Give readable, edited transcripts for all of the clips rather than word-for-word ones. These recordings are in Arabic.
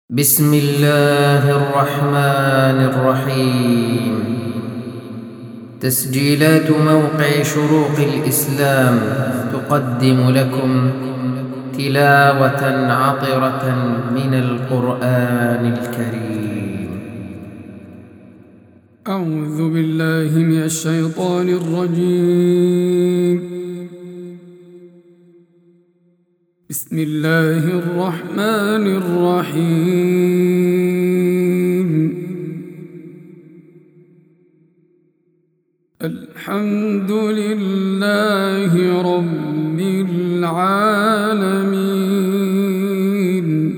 بسم الله الرحمن الرحيم. تسجيلات موقع شروق الإسلام تقدم لكم تلاوة عطرة من القرآن الكريم. أعوذ بالله من الشيطان الرجيم. بسم الله الرحمن الرحيم. الحمد لله رب العالمين.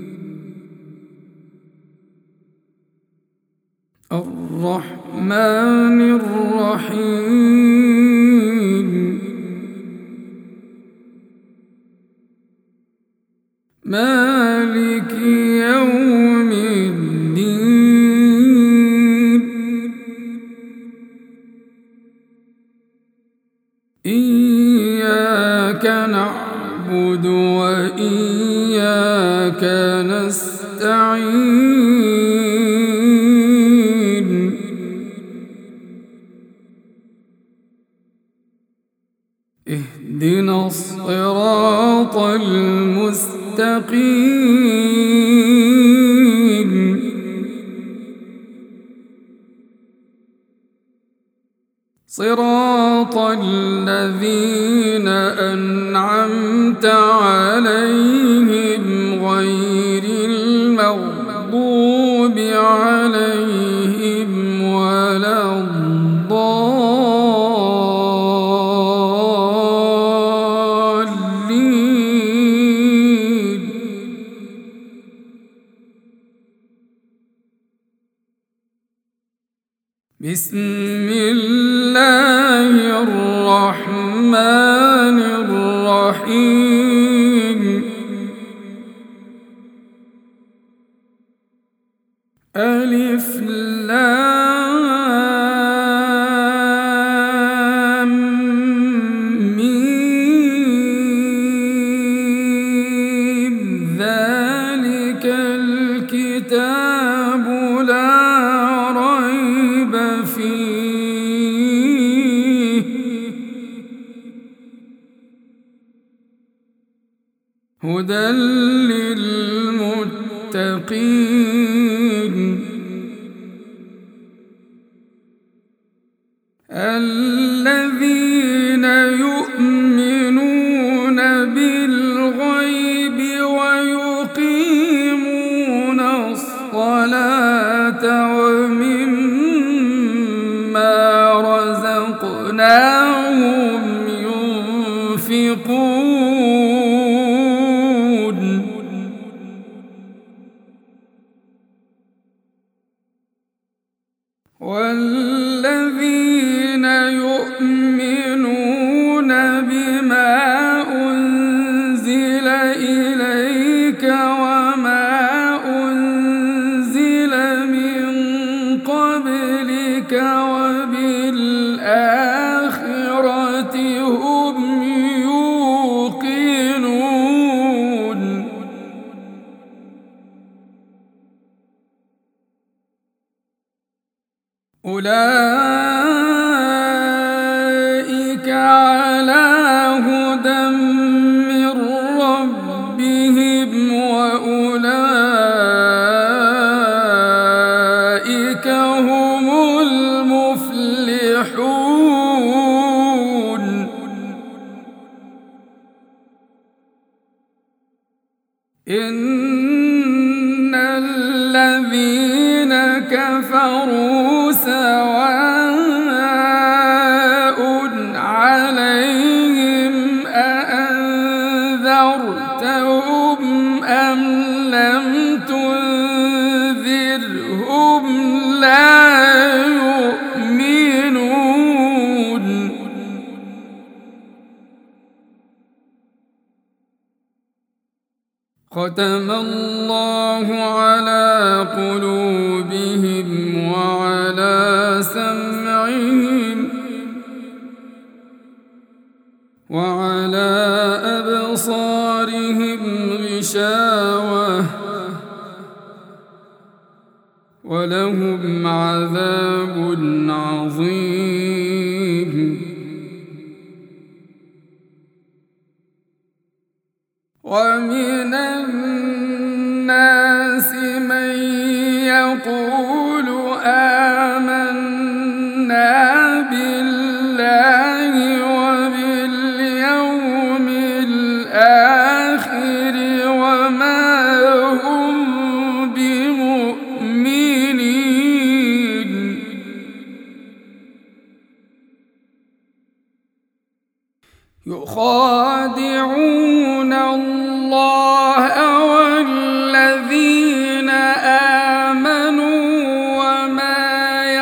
الرحمن الرحيم. مالك يوم الدين. إياك نعبد وإياك نستعين. اهدنا الصراط المستقيم. صراط الذين أنعمت عليهم غير المغضوب عليهم ولا الضالين. بسم الله الرحمن الرحيم. ألف لام ميم. ذلك الكتاب لا ريب فيه هدى للمتقين الذين يؤمنون بالغيب ويقيمون الصلاة ومما رزقناهم ينفقون والذين يؤمنون بما أنزل إليك وما أنزل من قبلك وبالآخرة هم يوقنون أولئك على هدى من ربهم وأولئك هم المفلحون. إن الذين كفروا سواء عليهم أأنذرتهم أم لم تنذرهم لا يؤمنون. ختم الله على قلوبهم وعلى سمعهم وعلى أبصارهم غشاوة ولهم عذاب عظيم. ومن الناس من يقول آمنا بالله وباليوم الآخر وما هم بمؤمنين. يخادعون الله والذين آمنوا وما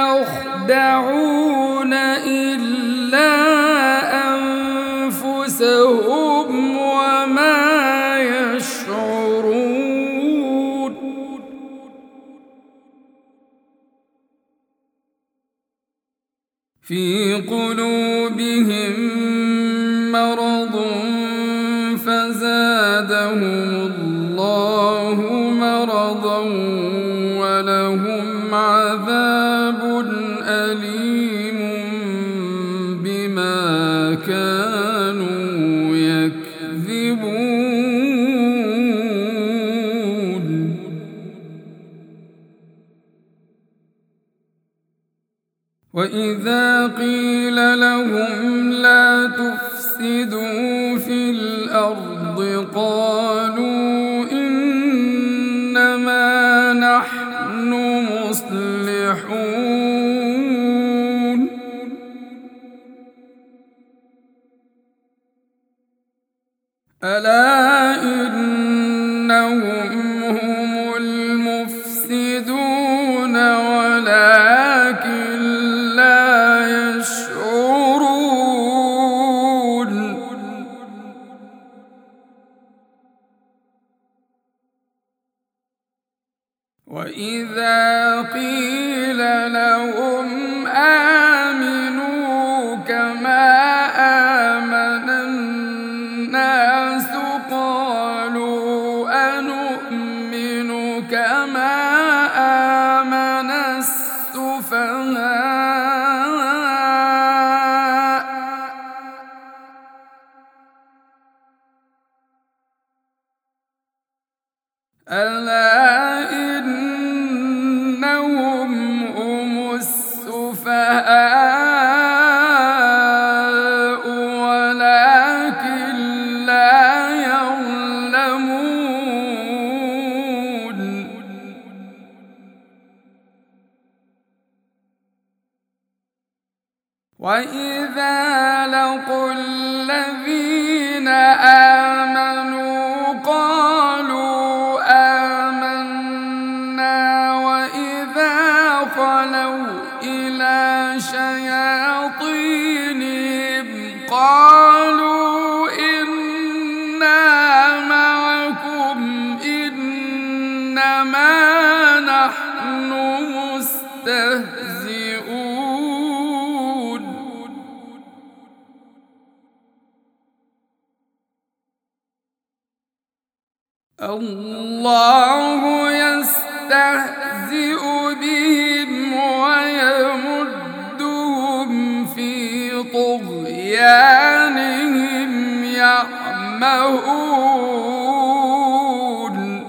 يخدعون إلا أنفسهم وما يشعرون. في قلوبهم مرض فزادهم الله مرضا ولهم عذاب أليم بما كانوا يكذبون. وإذا قيل لهم لا تفسدوا في الأرض قالوا إنما نحن مصلحون. ألا إنهم هم المفسدون ولكن لا يشعرون. وإذا قيل لهم آمنوا كما آمن الناس قالوا أنؤمن كما آمن السفهاء ألا إنهم هم السفهاء ولكن لا يعلمون. وإذا لقوا الذين آمنوا قالوا آمنا وإذا خلوا إلى شياطينهم قالوا إنا معكم إنما نحن مستهزئون. الله يستهزئ بهم ويمدهم في طغيانهم يعمهون.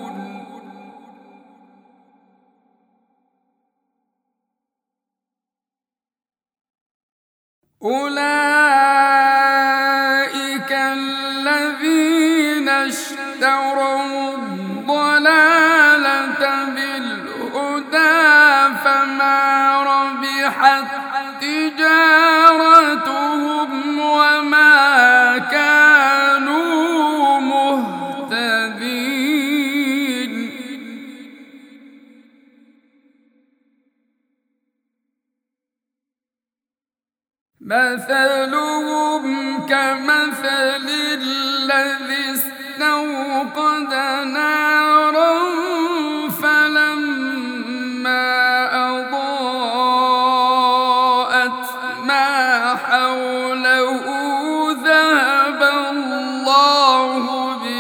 أولئك الذين اشتروا الضلالة بالهدى فما ربحت تجارتهم وما كانوا مهتدين. مثلهم كمثل الذي استوقد نارا فلما أضاءت ما حوله ذهب الله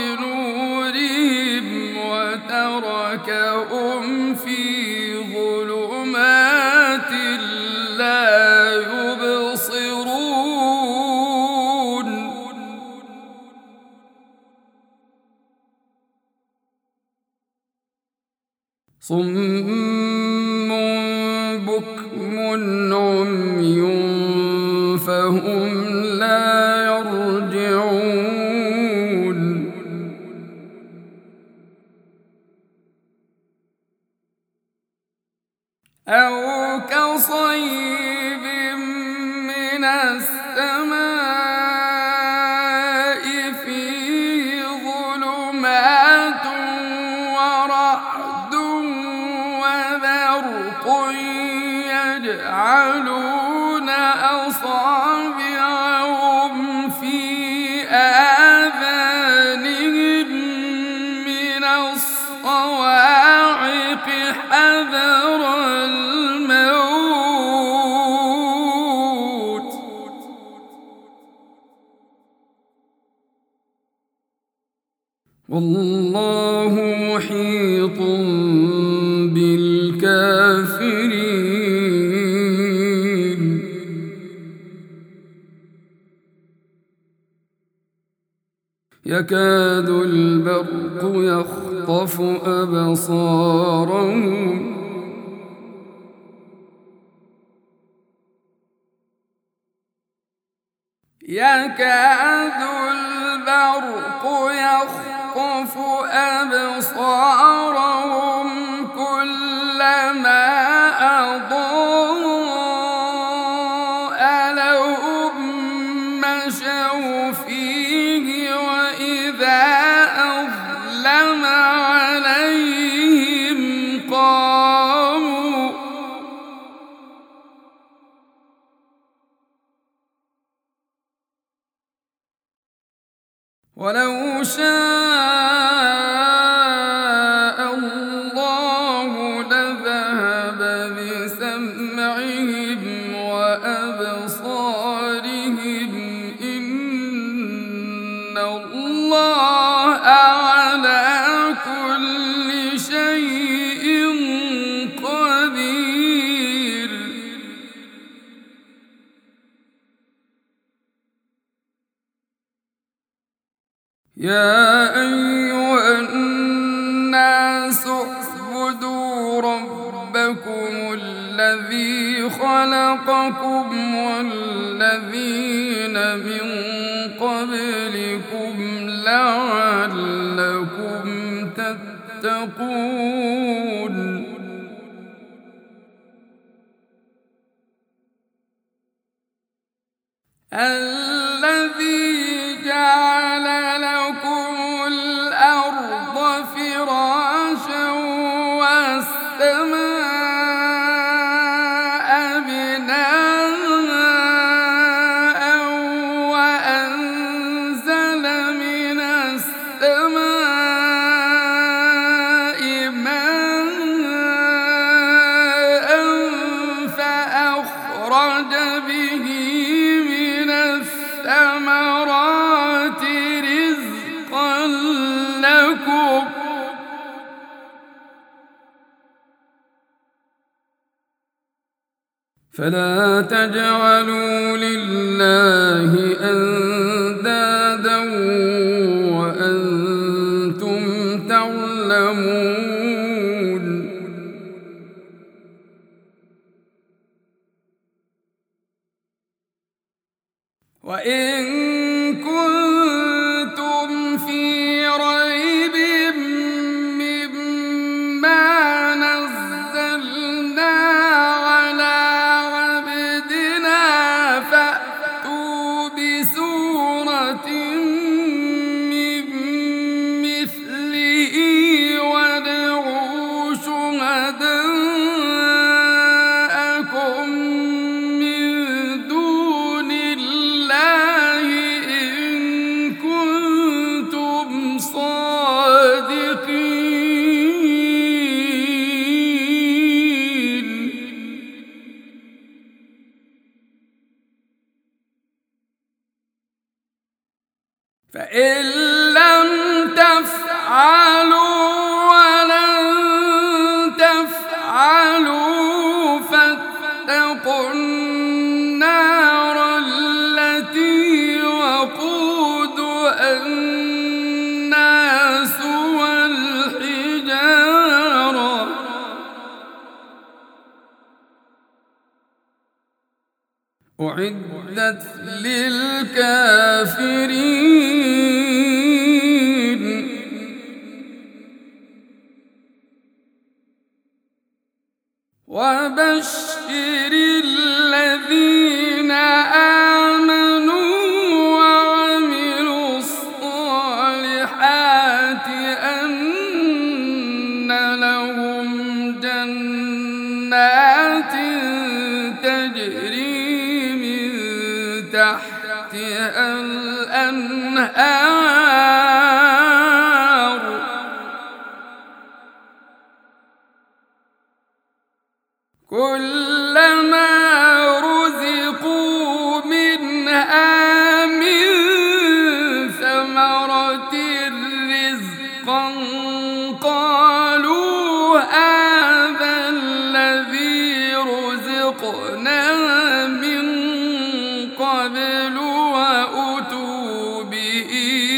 بنورهم وتركهم في ظلمات صم بكم عمي فهم لا يرجعون أو كصيب من السماء فيه ظلمات ورعد وبرق يجعلون أصابعهم في آذانهم من الصواعق حذر الموت والله محيط بالكافرين يكاد البرق يخطف أبصارهم يكاد البرق يخطف أبصارهم كلما أضاء لهم مشوا فيه وإذا أظلم عليهم قاموا ولو شاء الله لذهب بسمعهم وأبصارهم إن الله على كل شيء قدير يا أيها الناس اعبدوا ربكم الذي خلقكم والذين من قبلكم لعلكم تتقون الذي جعل لكم الأرض فراشا والسماء بناء وأنزل من السماء ماء فأخرج به من الثمرات رزقا لكم فلا تجعلوا لله أندادا وأنتم تعلمون وإن كنتم في ريب مما نزلنا على عبدنا فأتوا بسورة من مثله وادعوا شهداءكم من دون الله إن كنتم صادقين فإن لم تفعلوا ولن تفعلوا فاتقوا النار التي وقودها الناس والحجارة أعدت للكافرين وبشر الذين آمنوا وعملوا الصالحات أن لهم جنات تجري من تحتها الأنهار كلما رزقوا منها من ثمرة رزقا قالوا هذا الذي رزقنا من قبل وأتوا به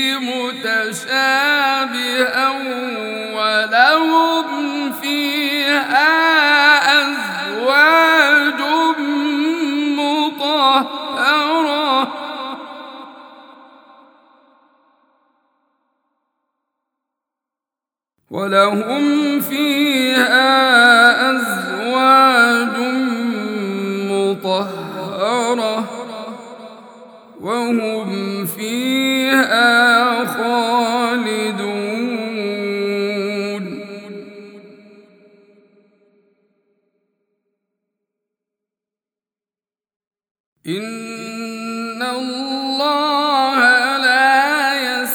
متشابها ولهم فيها أزواج مطهرة وهم فيها خالدون إن الله لا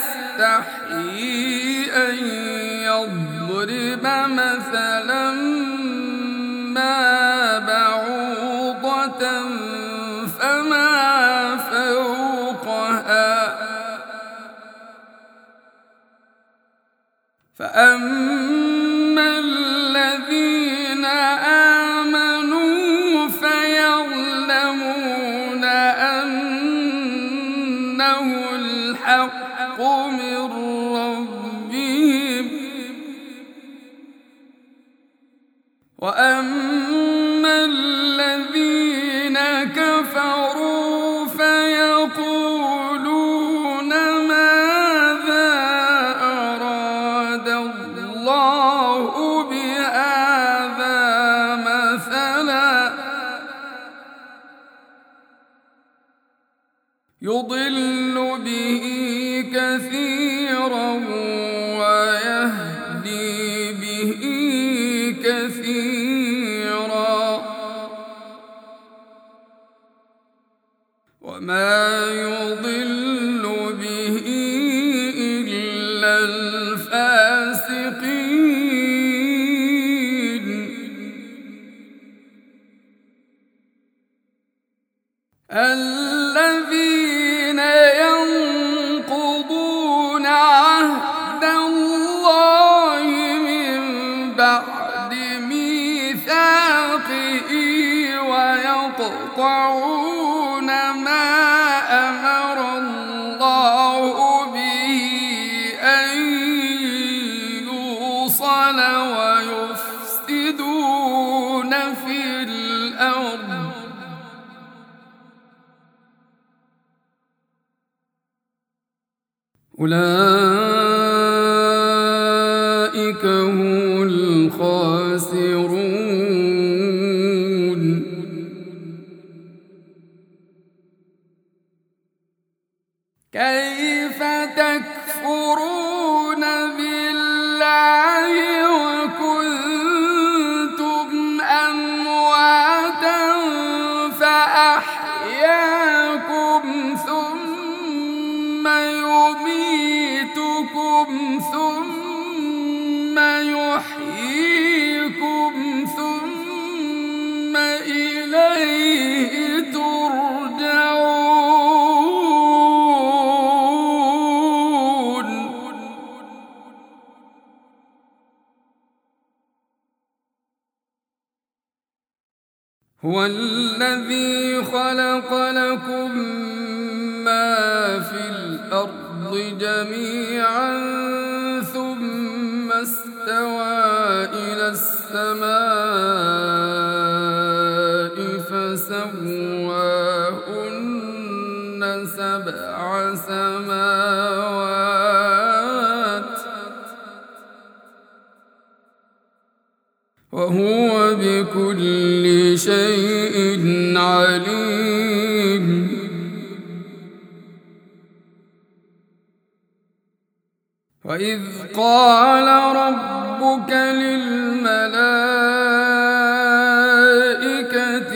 يستحيي أن يضرب مثلا ما بعوضة فما فوقها فأما الذين آمنوا فيعلمون أنه الحق من ربهم وأما الذين كفروا فيقولون ماذا أراد الله بهذا مثلا يضل به كثيرا ويهدي به كثيرا وما يضل به إلا الفاسقين الذين ينقضون عهد الله من بعد ميثاقه ويقطعون ما أمر الله به أن يوصل ويفسدون في الأرض أولئك هم الخاسرون كيف تكفرون بالله وكنتم أمواتا فأحياكم ثم يميتكم ثم يحييكم ثم إليه ترجعون هو الذي خلق لكم ما في الأرض جميعا ثم استوى إلى السماء فسواهن وهو بكل شيء عليم. وإذ قال ربك للملائكة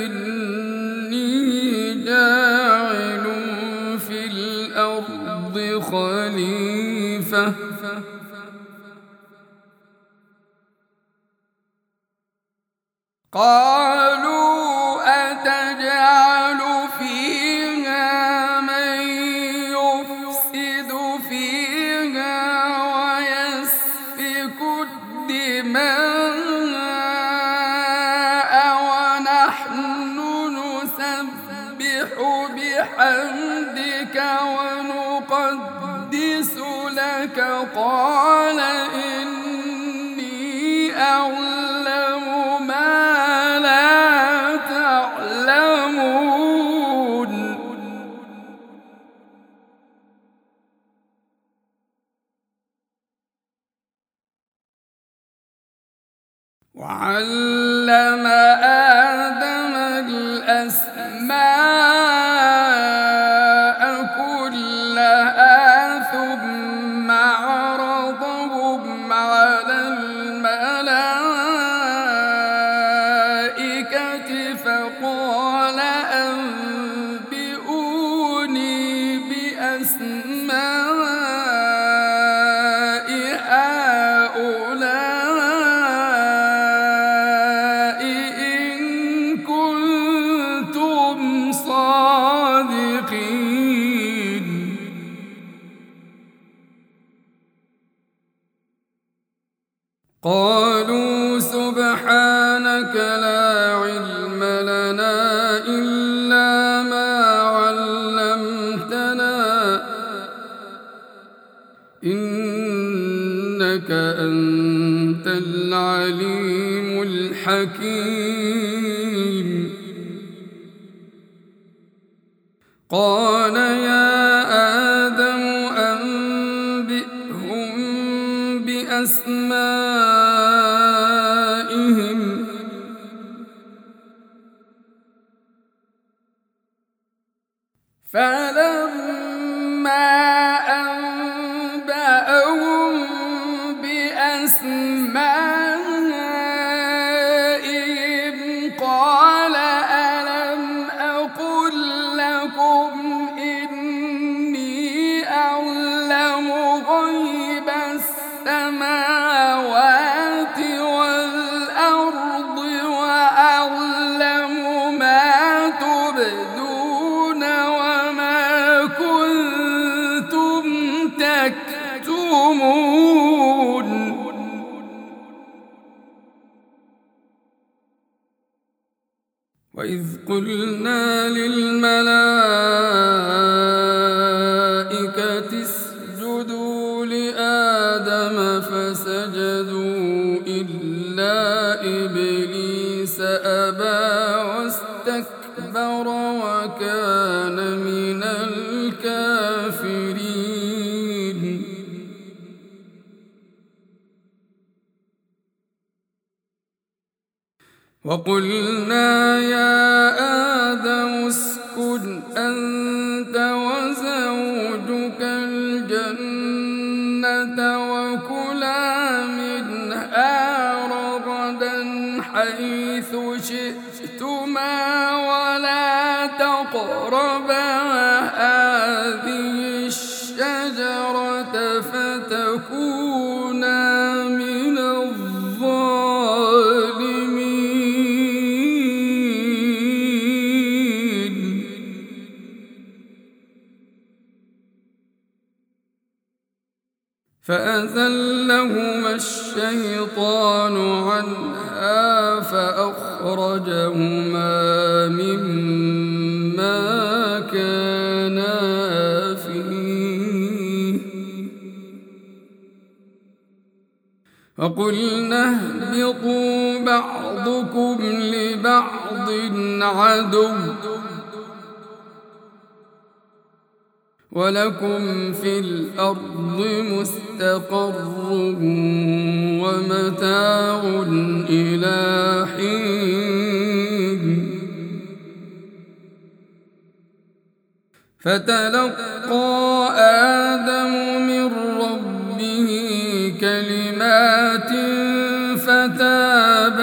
إني جاعل في الأرض خليفة قالوا أتجعل فيها من يفسد فيها ويسفك الدماء ونحن نسبح بحمدك ونقدس لك قال إني أعلم ما لا تعلمون. وعلم آدم الأسماء كلها ثم عرضهم على الملائكة فقال أنبئوني بأسماء هؤلاء إن كنتم صادقين. قالوا سبحانك لا علم لنا إلا ما علمتنا إنك أنت العليم الحكيم. قال يا آدم أنبئهم بأسمائهم فلما أنبأهم بأسمائهم قال ألم أقل لكم إني أعلم غيب السماوات والأرض وأعلم ما تبدون وما كنتم تكتمون. وإذ قلنا للملائكة اسجدوا لآدم فسجدوا إلا إبليس أبى واستكبر وكان من الكافرين. وقلنا يا آدم اسكن أنت وزوجك الجنة وكلا منها رغدا حيث شئتما ولا تقربا هذه الشجرة فتكونا من الظالمين. فأزلهما الشيطان عنها فأخرجهما مما كانا فيه وقلنا اهبطوا بعضكم لبعض عدو ولكم في الأرض مستقر مستقر ومتاع إلى حين فتلقى آدم من ربه كلمات فتاب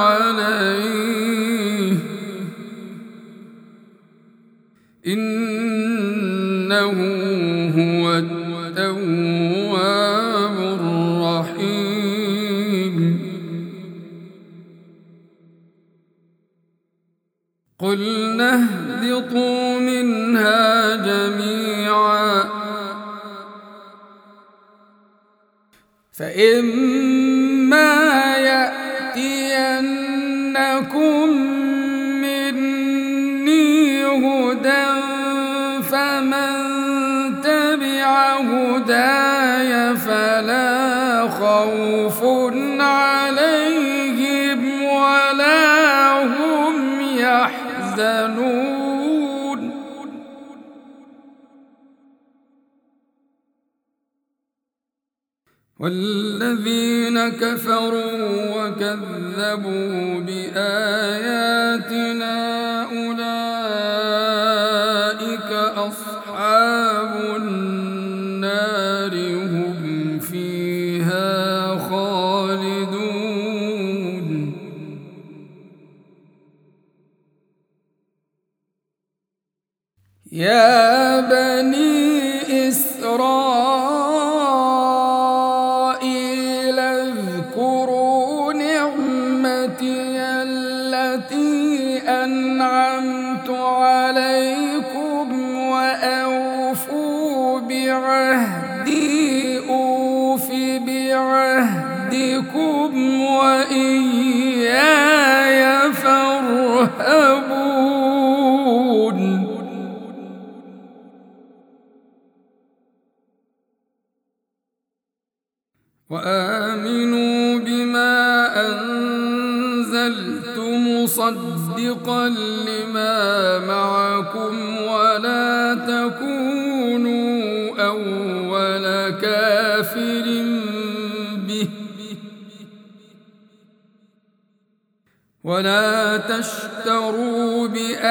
عليه إنه هو التواب الرحيم قلنا اهبطوا منها جميعا فإما يأتينكم مني هدى فمن تبع هداي فلا خوف عليهم ولا هم يحزنون والذين كفروا وكذبوا بآياتنا أولئك أصحاب النار هم فيها خالدون يا بني إسرائيل اذكروا نعمتي التي أنعمت عليكم وأوفوا بعهدي أوف بعهدكم وإياي فارهبون وآمنوا بما أنزلت مصدقا لما معكم ولا تكونوا أول كافر به ولا تشتروا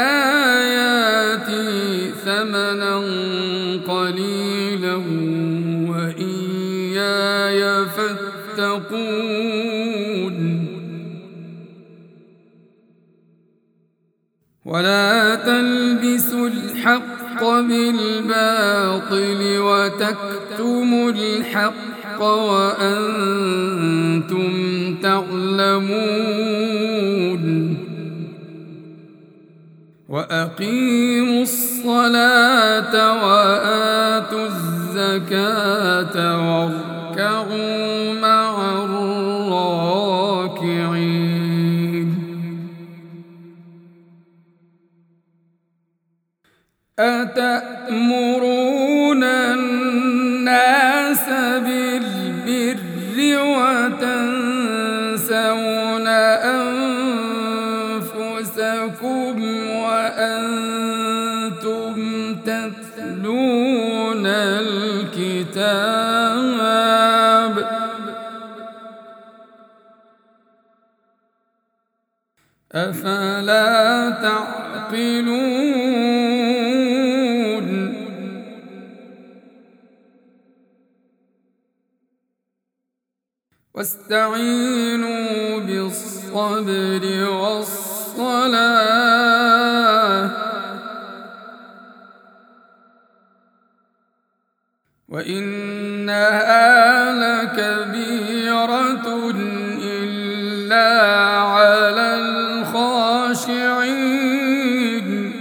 بآياتي ثمنا قليلا وإياي فاتقون ولا تلبسوا الحق بالباطل وتكتموا الحق وأنتم تعلمون وأقيموا الصلاة وآتوا الزكاة واركعوا مع الراكعين أتأمرون الناس بالبر وتنسون أنفسكم وأنتم تتلون الكتاب أفلا تعقلون واستعينوا بالصبر والصلاة وإنها لكبيرة إلا على الخاشعين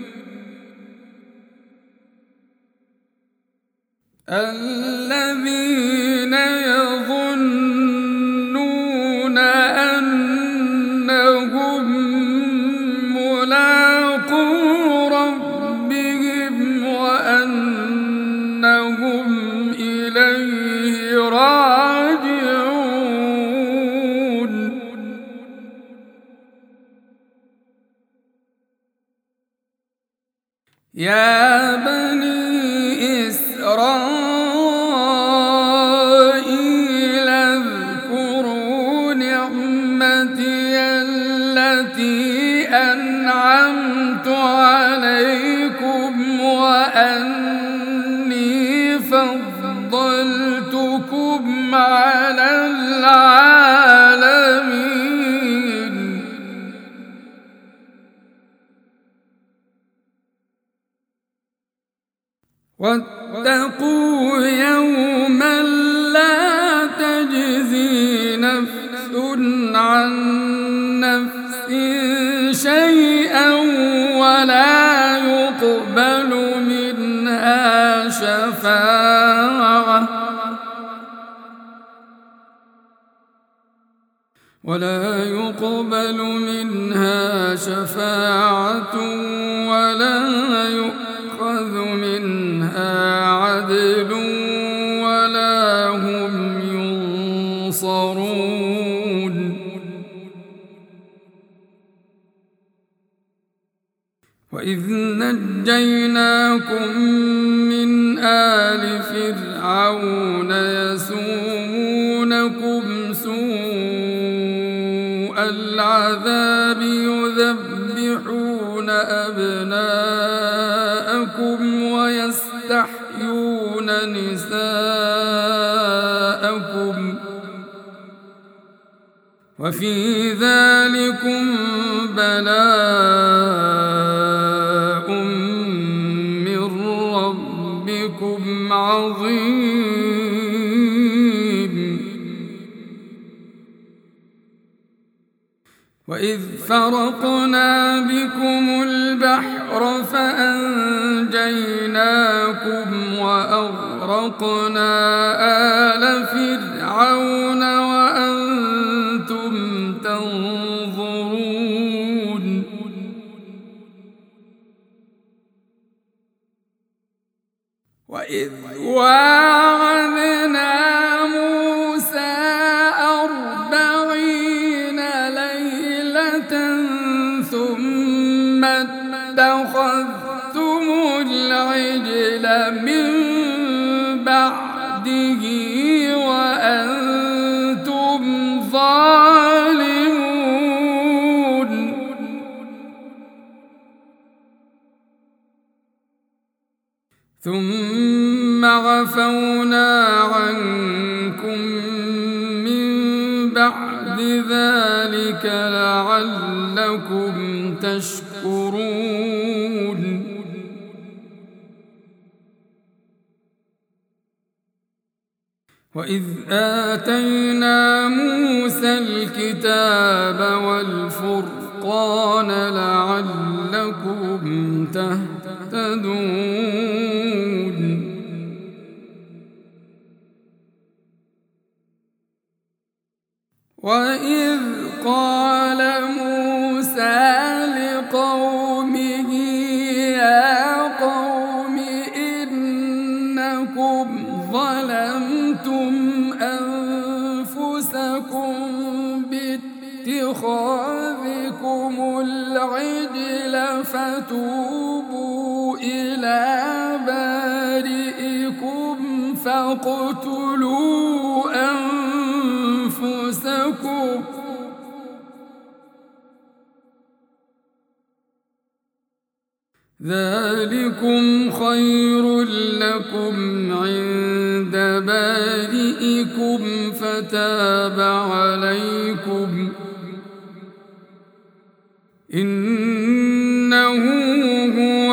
الذين يظنون أنهم ملاقو ربهم وأنهم إليه راجعون يا بني إسرائيل أمتي التي أنعمت عليكم وأني فضلتكم على العالمين. واتقوا يوما لا تجزي نفس عن نفس شيئا ولا يقبل منها شفاعة ولا يؤخذ منها عدل ولا هم ينصرون. وإذ نجيناكم من آل فرعون يسومونكم سوء العذاب يذبحون أبناءكم ويستحيون نساءكم وفي ذلكم بلاء من ربكم عظيم. وإذ فرقنا بكم البحر فأنجيناكم وأغرقنا آل فرعون وأنتم تنظرون. وإذ واعدنا موسى 40 ليلة ثم اتخذتم العجل من بعده وأنتم ظالمون. ثم عفونا عنكم من بعد ذلك لعلكم تشكرون. وإذ آتينا موسى الكتاب والفرقان لعلكم تهتدون. وإذ قال موسى لقومه يا قوم إنكم ظلمتم أنفسكم باتخاذكم العجل فتوبوا إلى بارئكم فاقتلوا أنفسكم ذلكم خير لكم عند بارئكم فتاب عليكم إنه هو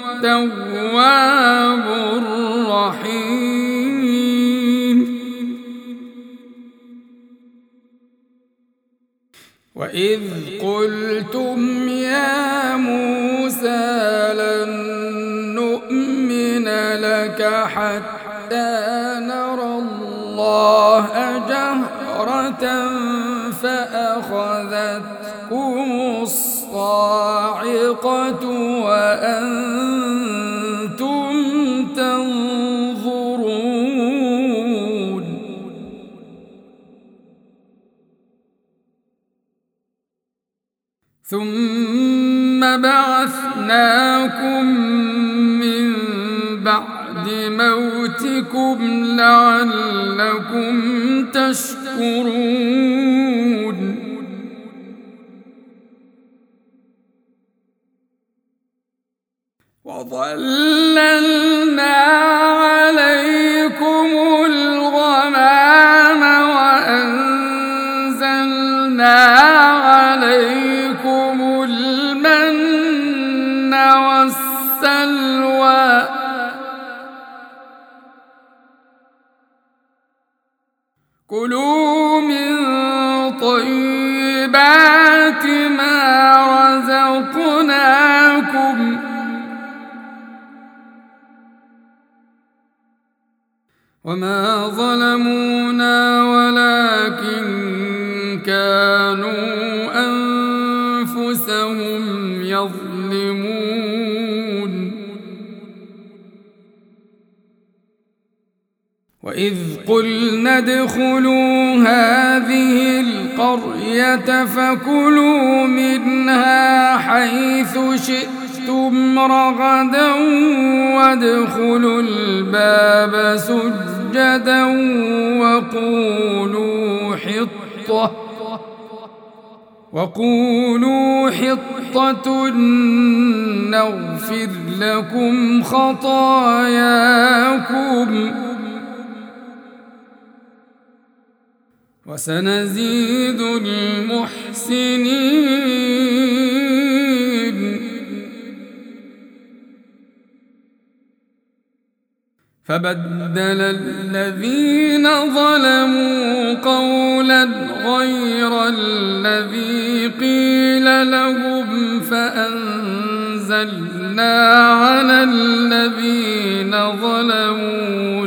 التواب الرحيم. وإذ قلتم يا موسى لن نؤمن لك حتى نرى الله جهرة فأخذتكم الصاعقة وأنتم تنظرون. ثم بعثناكم من بعد موتكم لعلكم تشكرون. وظللنا عليكم الغمام وأنزلنا عليكم المن والسلوى كلوا من طيبات ما رزقناكم وما ظلمونا ولكن كانوا أنفسهم يظلمون وإذ قلنا ادخلوا هذه القرية فكلوا منها حيث شئتم رغدا وادخلوا الباب سجدا وقولوا حطة نغفر لكم خطاياكم وسنزيد المحسنين فبدل الذين ظلموا قولا غير الذي قيل لهم فأنزلنا على الذين ظلموا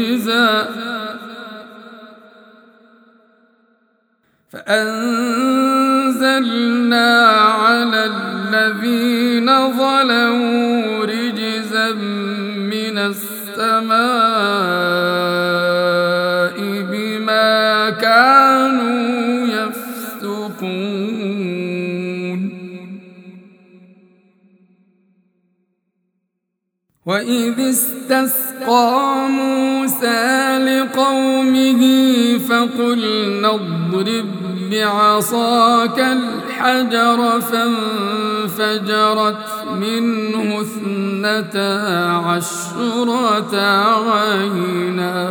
رجزا من السماء بما كانوا يفسقون وإذ استسقى موسى لقومه فقلنا اضرب بعصاك الحجر فانفجرت منه 12 عينا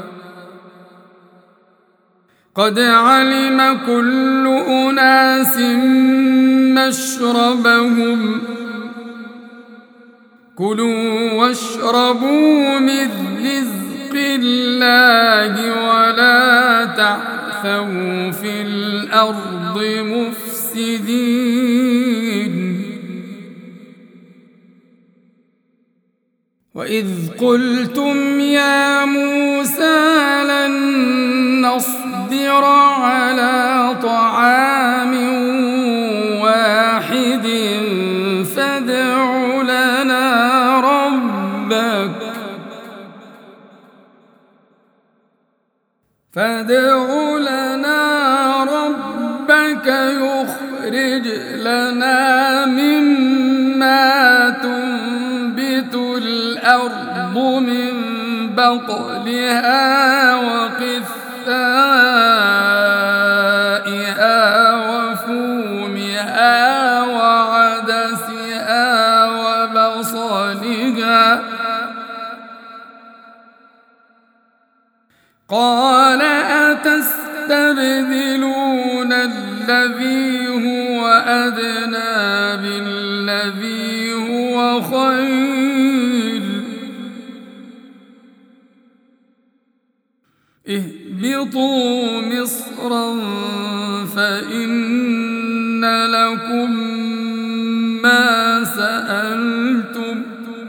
قد علم كل أناس مشربهم كلوا واشربوا من رزق الله ولا تعثوا في الأرض مفسدين وإذ قلتم يا موسى لن نصبر على طعام واحد فادع لنا ربك يخرج لنا مما تنبت الأرض من بقلها وقثائها وفومها وعدسها وبصلها قال أتستبدلون الذي هو أدنى بالذي هو خير اهبطوا مصرا فإن لكم ما سألتم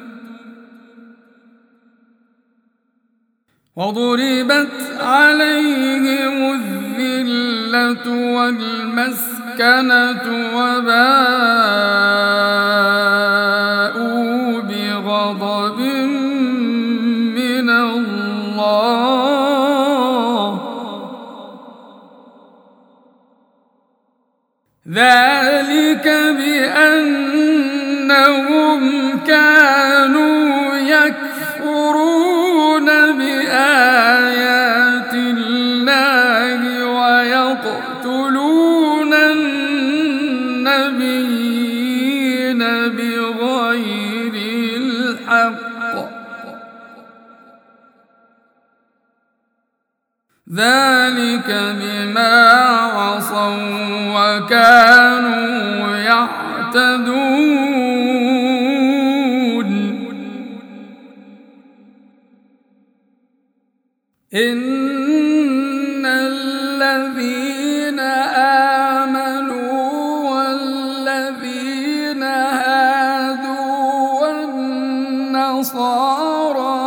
وضربت عليهم الذلة والمسكنة وباءوا بغضب من الله ذلك بأنهم كانوا يكفرون بآيات الله ويقتلون النبيين بغير وكانوا يعتدون إن الذين آمنوا والذين هادوا والنصارى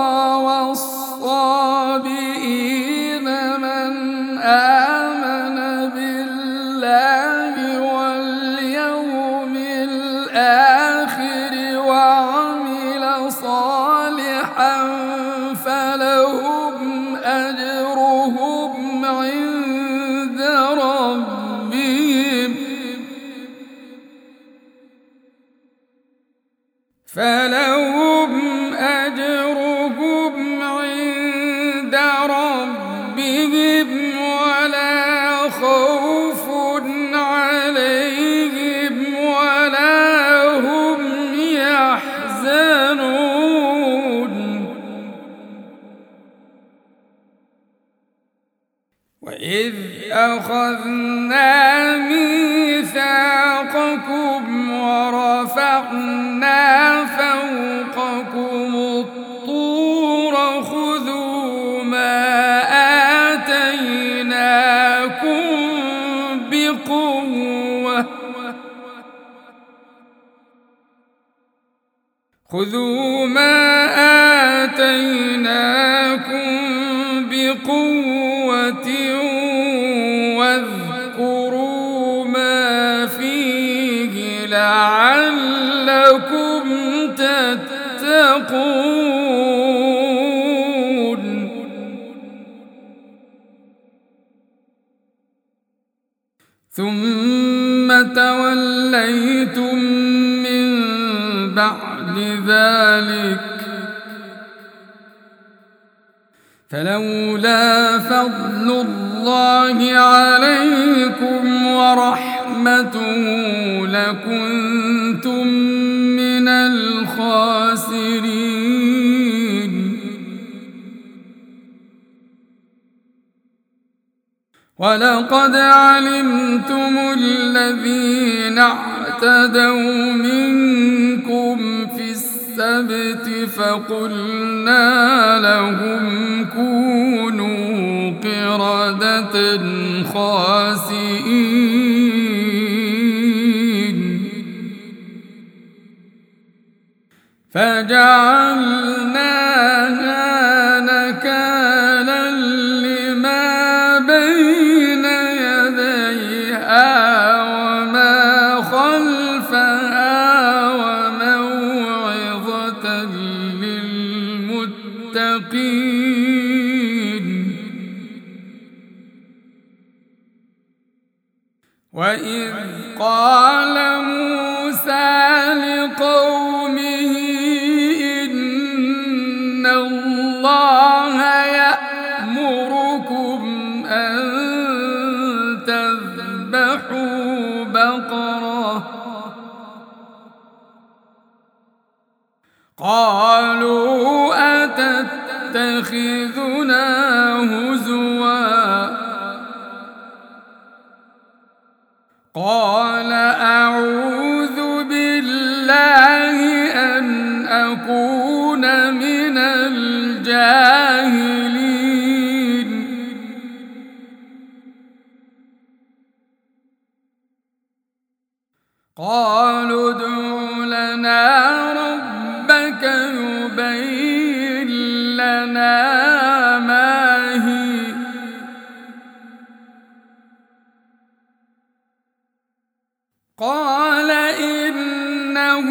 والصابئين من آمن بالله واليوم الآخر وعمل صالحا فلهم أجرهم عند ربهم ولا خوف عليهم ولا هم يحزنون وإذ أخذنا ميثاقكم ورفعنا فوقكم الطور خذوا ما آتيناكم بقوة واذكروا ما فيه لعلكم تتقون ثم توليتم من بعد ذلك فلولا فضل الله عليكم ورحمته لكنتم من الخاسرين ولقد علمتم الذين اعتدوا منكم في السبت فقلنا لهم كونوا قردة خاسئين فجعلناها نكالا لما بين يديها وما خلفها وموعظة للمتقين وإذ قال موسى لقومه إن الله يأمركم أن تذبحوا بقرة قالوا أتتخذنا هزوا قال أعوذ بالله أن أكون من الجاهلين قالوا ادع لنا ربك يبين لنا ما هي قال إنه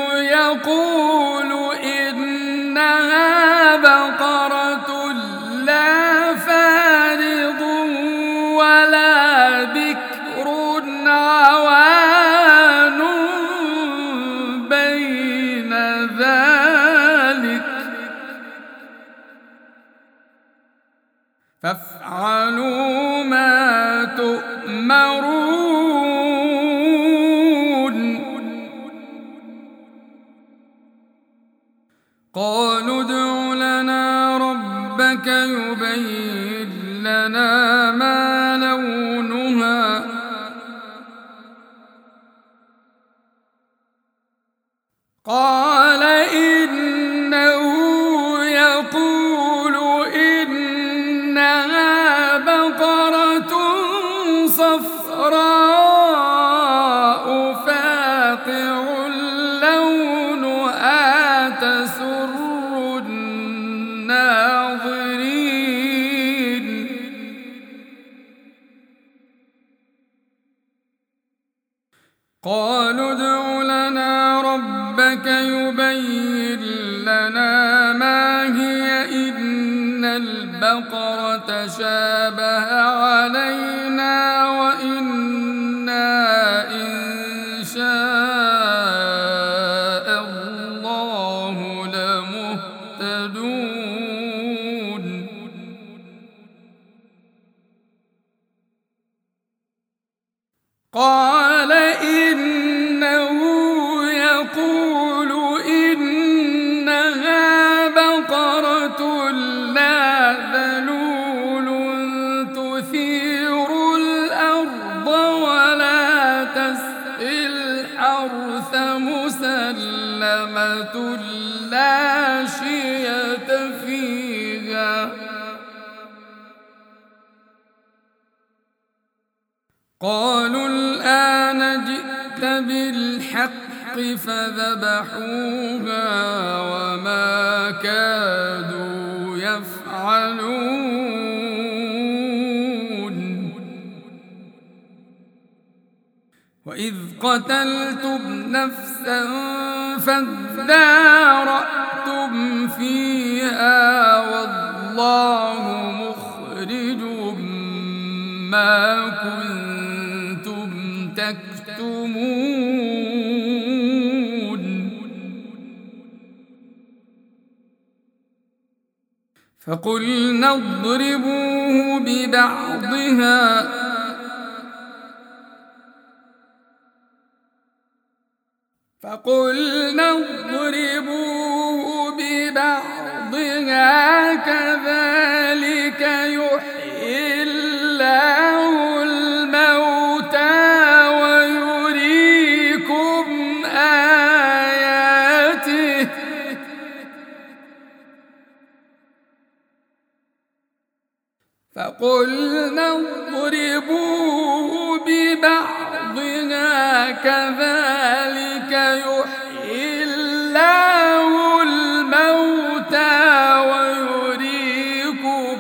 يقول إنها بقرة لا فارض ولا بكر عوان بين ذلك فافعلوا ما تؤمرون قالوا ادع لنا ربك يبين لنا ما لونها قال إنه يقول إنها بقرة صفراء فاقع لونها تسر الناظرين قالوا ادع لنا ربك يبين لنا ما هي إن البقرة شابه علينا وإنا إن شاء الله لمهتدون قال إنه يقول إنها بقرة لا ذلول تثير الأرض ولا تسقي الحرث مسلمة لا شية فيها قالوا الآن جئت بالحق فذبحوها وما كادوا يفعلون وإذ قتلتم نفسا فادارأتم فيها والله مخرج ما كنتم تكتمون فقلنا اضربوه ببعضها كذلك يحيي الله الموتى ويريكم آياته فقلنا اضربوه ببعضها كذلك يحيي الله الموتى ويريكم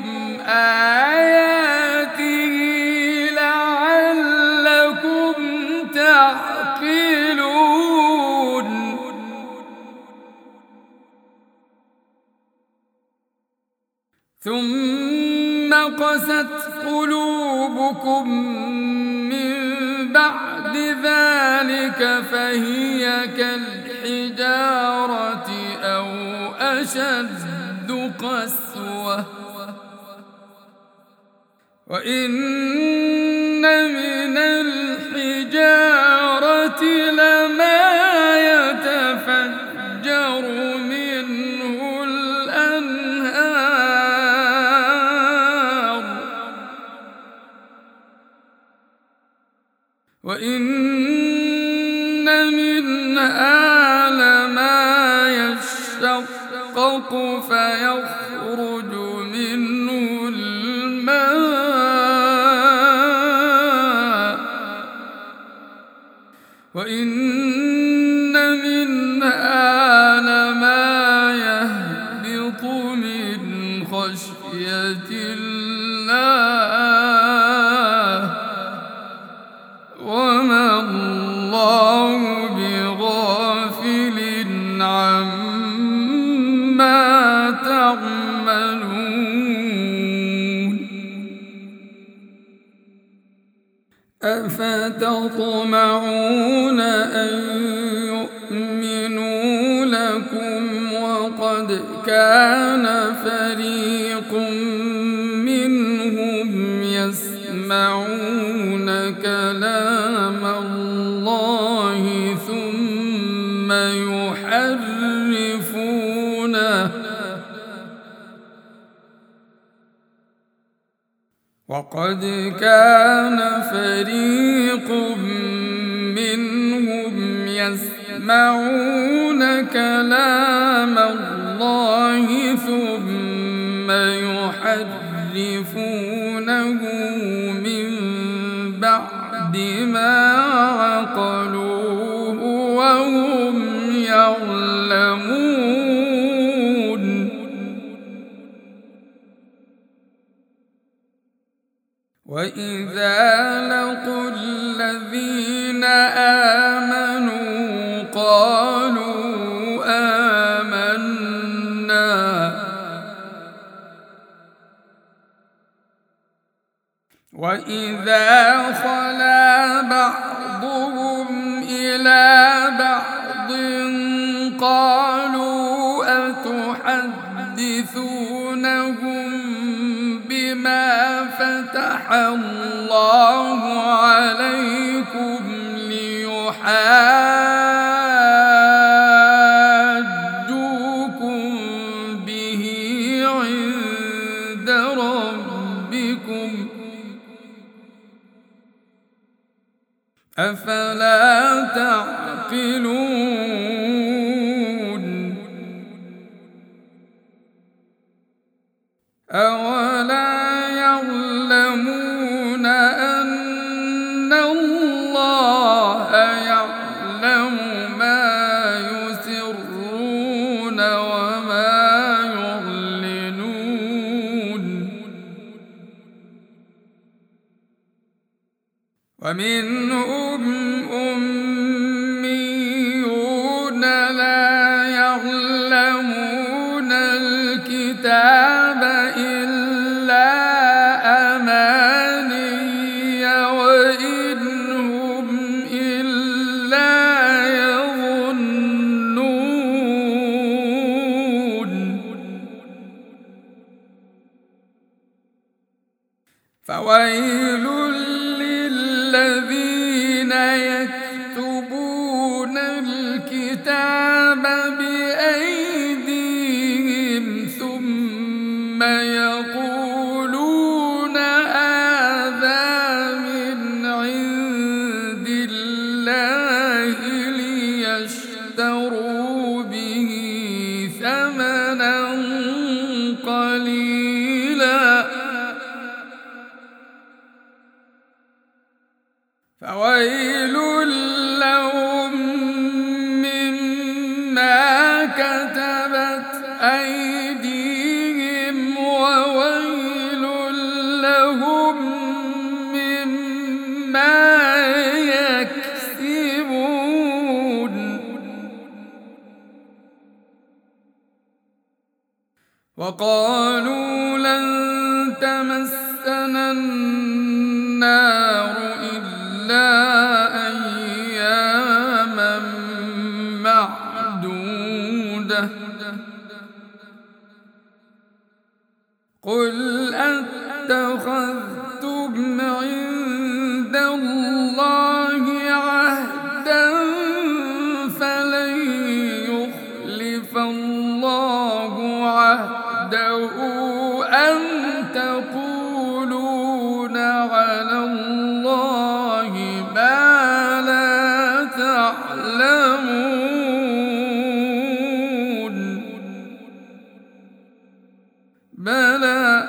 آياته لعلكم تعقلون ثم قست قلوبكم من بعد ذلك فهي كالحجارة أو أشد قسوة وإن من الحجارة لما يتفجر منه الأنهار وإن منها لما يشقق فيخرج منه الماء وإن منها لما يهبط من خشية الله وما الله بغافل عما تعملون أفتطمعون أن يؤمنوا لكم وقد كان فريق منهم يسمعون كلام الله ثم يحرفونه وقد كان فريق منهم يسمعون كلام الله ثم يحرفونه من بعد ما عقلوه وهم يعلمون. وإذا لقوا الذين آمنوا قالوا آمنا وإذا خلا بعضهم إلى بعض قالوا أتحدثونهم بما فتح الله عليكم ليحاجوكم به عند ربكم أفلا تعقلون. أولا يعلمون أن الله يعلم ما يسرون وما يعلنون. ومنهم أميون لا يعلمون الكتاب إلا أماني وإن هم إلا يظنون. فويل للذين يكتبون الكتاب بأيديهم ثم يقولون هذا من عند الله ليشتروا به ثمنا قليلا. فويل لهم مما كتبت أيديهم وويل لهم مما يكسبون. وقالوا لن تمسنا النار إلا أياما معدودة قل أتخذتم عند الله عهدا فلن يخلف الله عهده أم تقولون على الله ما لا تعلمون. بلى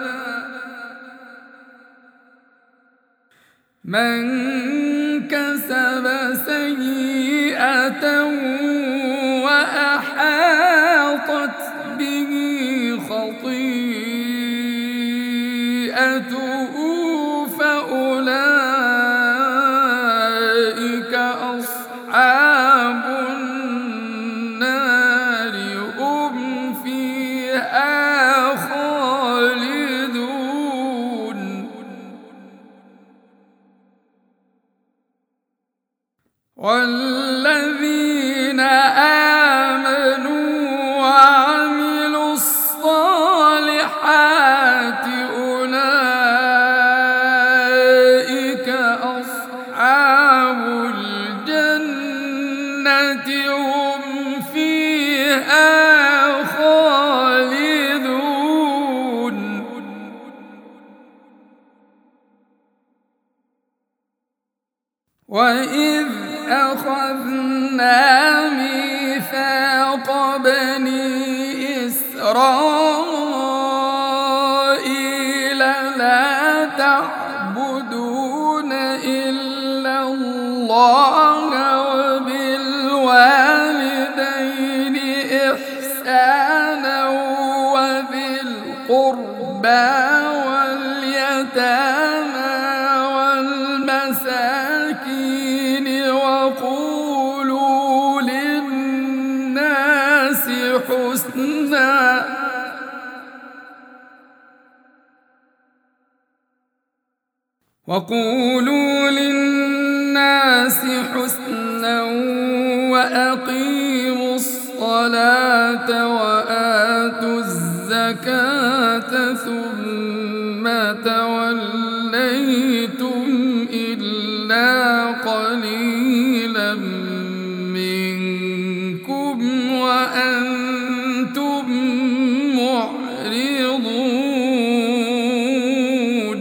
من كسب سيئة وأحاطت به خطيئته فأولئك أصحاب النار هم فيها خالدون. والذين آمنوا وعملوا الصالحات أولئك أصحاب الجنة هم فيها خالدون. وإذ أخذنا ميثاق إسرائيل لا تعبدون إلا الله وبالوالدين إحسانا وذي القربى واليتامى والمساكين وقولوا للناس حسنا وأقيموا الصلاة وآتوا الزكاة ثم توليتم إلا قليلا منكم وأنتم معرضون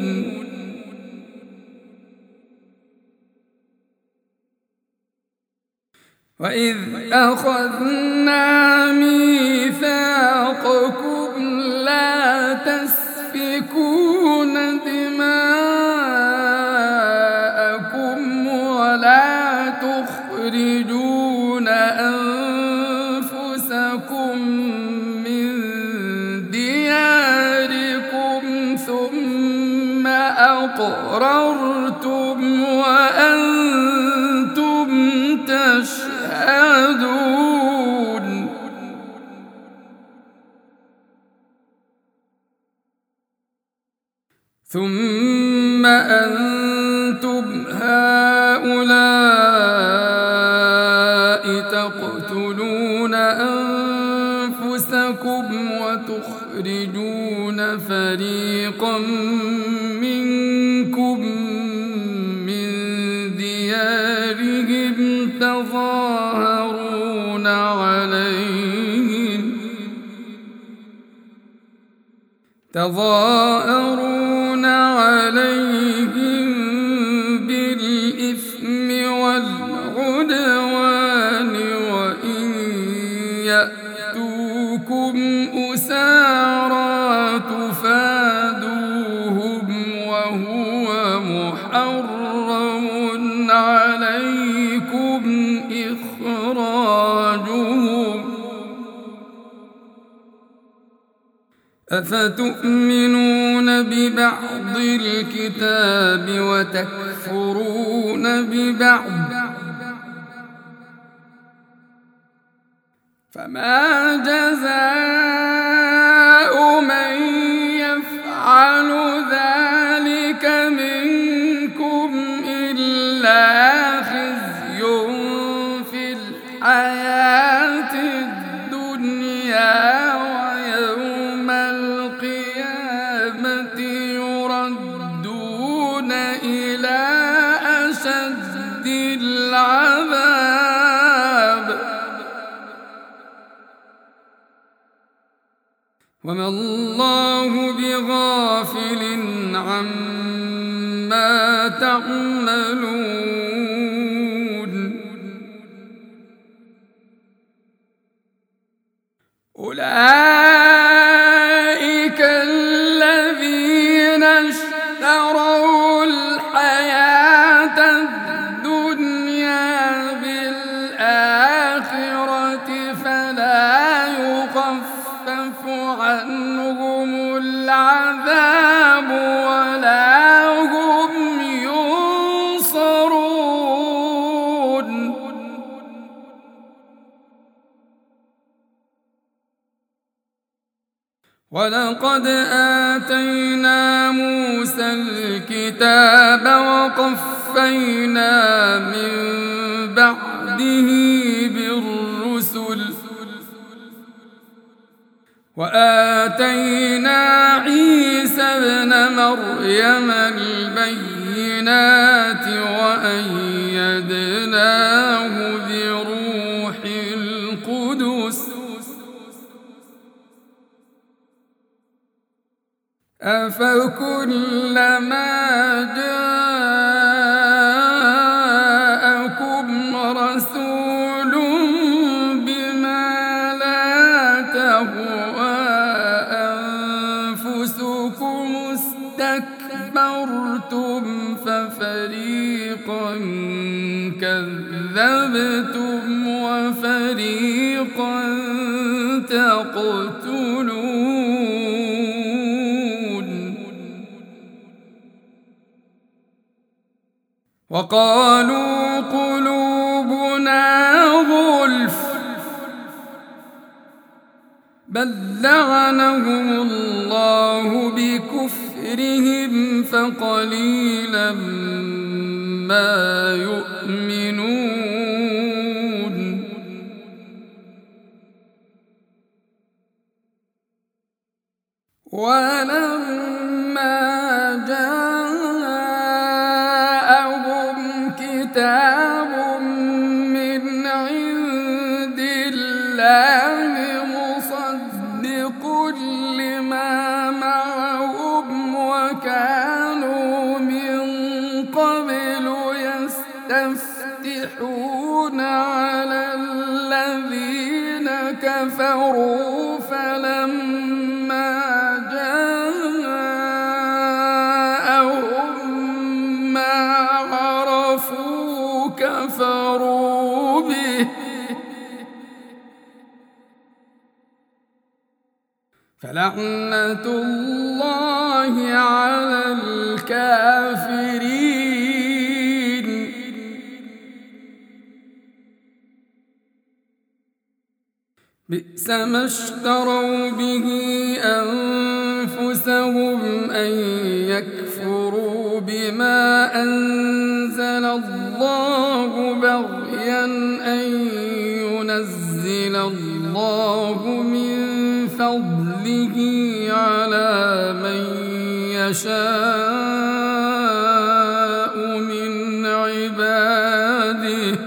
وإذ أخذنا ميثاقكم لا تسفكون دماءكم ولا تخرجون أنفسكم من دياركم ثم أقررتم وأنتم تشهدون ثم أنتم هؤلاء تقتلون أنفسكم وتخرجون فريقا منكم من ديارهم تظاهرون عليهم بالإثم والعدوان وإن يأتوكم أسارى تفادوهم وهو محرم عليكم إخراجهم أفتؤمنون ببعض الكتاب وتكفرون ببعض فما جزاء من يفعل ذلك منكم إلا خزي في الحياة الدنيا ويوم القيامة يردون إلى أشد العذاب وما الله بغافل عما تعملون أولئك الذين اشتروا الحياة الدنيا بالآخرة فلا يخفف عنهم العذاب ولا هم ينصرون ولقد آتينا موسى الكتاب وقفينا من بعده بالرسل وآتينا عيسى ابن مريم البينات وأيدناه بروح القدس أفكلما جاءكم رسول بما لا تهوى كذبتم وفريقا تقتلون وقالوا قلوبنا غلف بل لعنهم الله بكفرهم فقليلا ما يؤمنون ولما جاءهم كتاب من عند الله مصدق لما معهم وكانوا من قبل يستفتحون على الذين كفروا فلما جاءهم ما عرفوا كفروا به فلعنة الله على الكافرين بئس ما اشتروا به أنفسهم أن يكفروا بما أنزل الله بغيا أن ينزل الله من فضله على من يشاء من عباده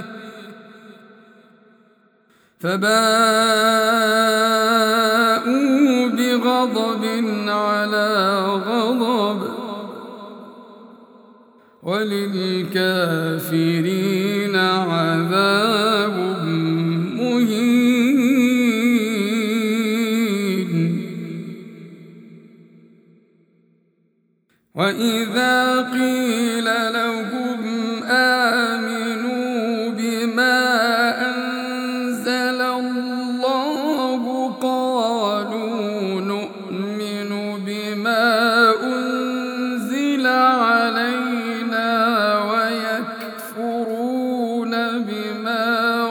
فباءوا بغضب على غضب وللكافرين عذاب مهين وإذا قيل لهم آمنوا بما أنزل الله قالوا نؤمن بما أنزل علينا ويكفرون بما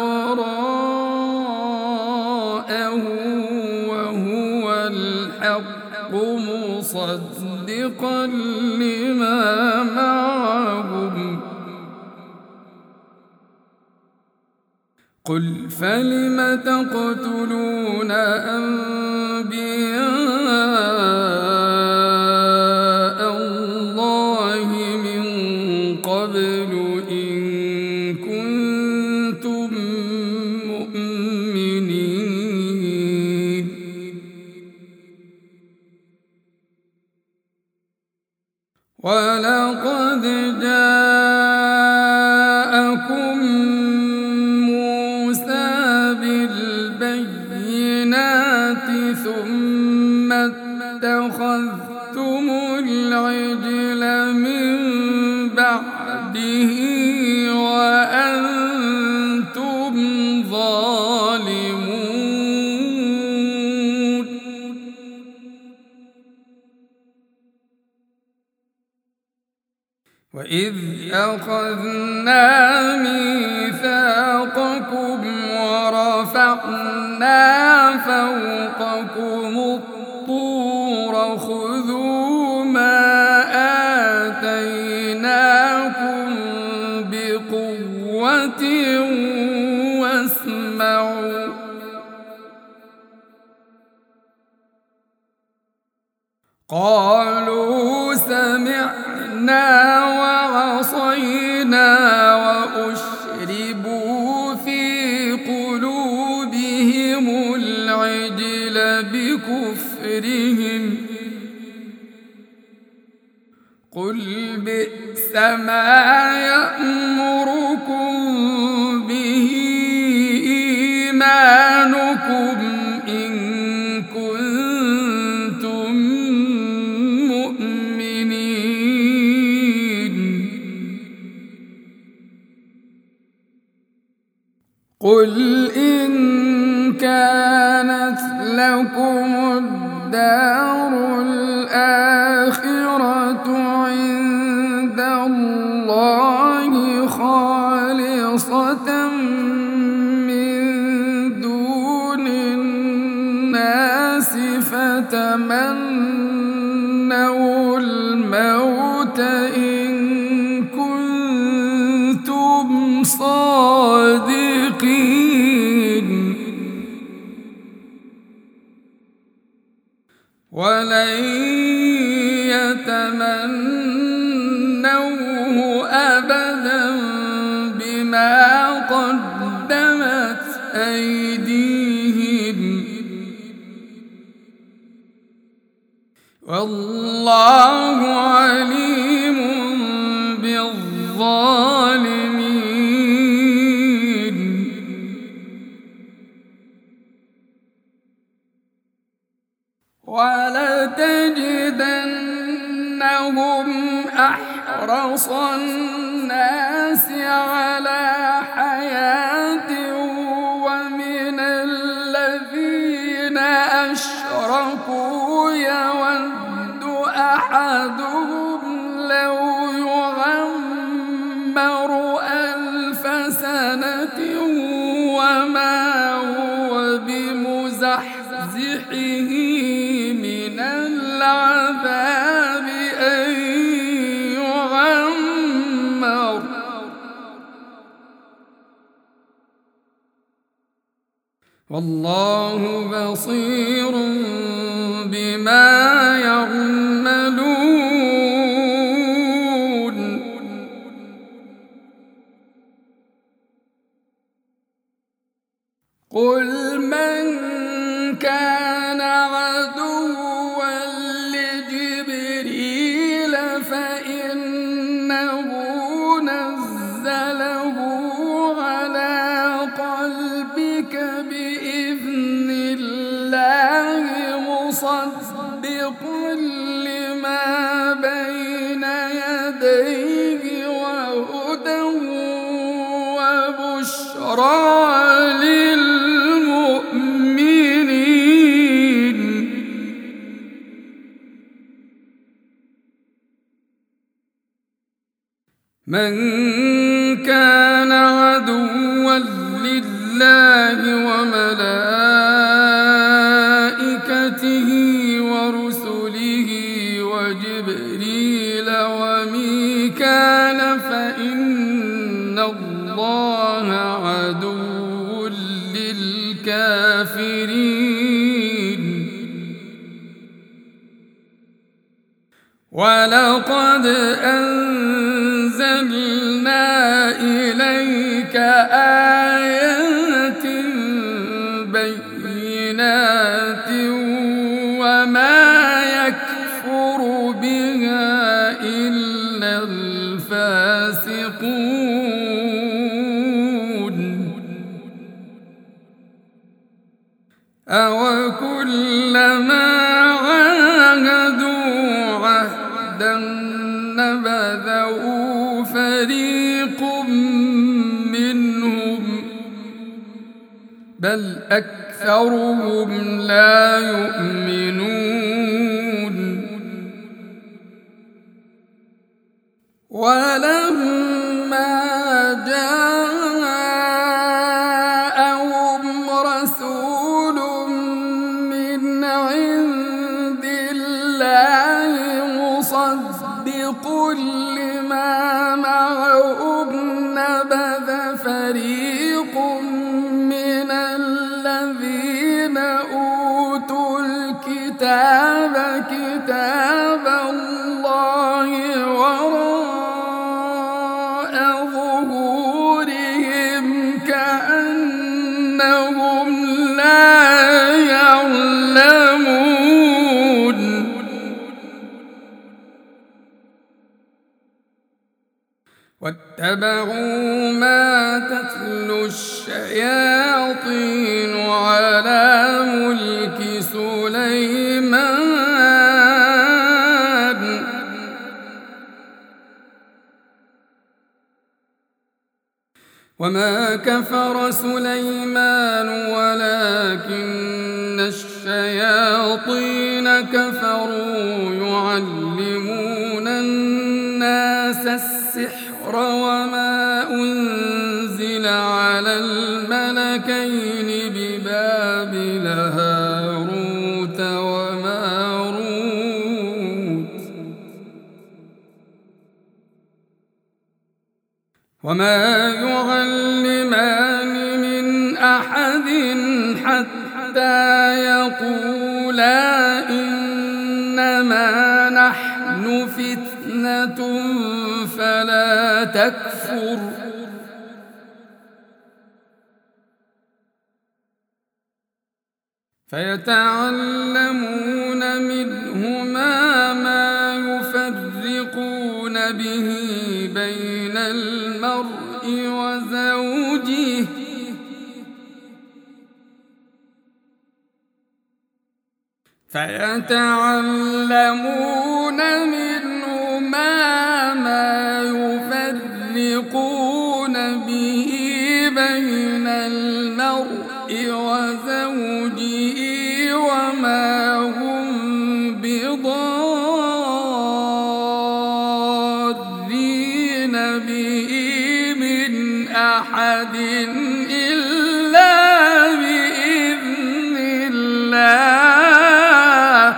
وراءه وهو الحق مصدقا لما معهم قل فلم تقتلون أنبياء الله من قبل إن كنتم مؤمنين ولقد جاءكم موسى بالبينات ثم اتخذتم العجل من بعده وأنتم ظالمون وإذ أخذنا ميثاقكم ورفعنا فوقكم الطور خذوا ما آتيناكم بقوة واسمعوا قالوا سمعنا وعصينا وأشربوا في قلوبهم العجل بكفرهم قل بئس ما يأمركم به إيمانكم إن كنتم مؤمنين. قل إن كانت لكم الدار الآخرة عند الله خالصة من دون الناس فتمنوا الموت إن كنتم صادقين ولن يتمنوه أبدا بما قدمت أيديهم والله عليم بالظالمين ولتجدنهم أحرص الناس على حياة ومن الذين أشركوا يود أحدهم لو يعمر 1000 سنة وما هو بمزحزحه من العذاب أن يعمر والله بصير بما يعملون قل من كان عدوا لجبريل فإنه نزله على قلبك بإذن الله مصدقا لما بين يديه وهدى وبشرى للمؤمنين من كان عدوا لله وملائكته ورسله وجبريل وميكال فإن الله عدو للكافرين ولقد أنزلنا إليك آيات بينات وما يكفر بها إلا الفاسقون أوكلما عاهدوا عهدا نبذه فريق منهم بل أكثرهم لا يؤمنون ولما جاءهم رسول من عند الله مصدق لما معهم نبذ فريق من الذين أوتوا الكتاب كتاب الله وراء ظهورهم كأنهم لا يعلمون واتبعوا ما تتلو الشياطين على ملك سليمان وما كفر سليمان ولكن الشياطين كفروا يعلمون الناس السحر وما أنزل على الملكين ببابل هاروت وماروت وما يعلمان من أحد حتى يقولا إنما نحن فتنة فلا تكفر فيتعلمون منهما ما يفرقون به بين المرء وزوجه وما هم بضارين به من أحد إلا بإذن الله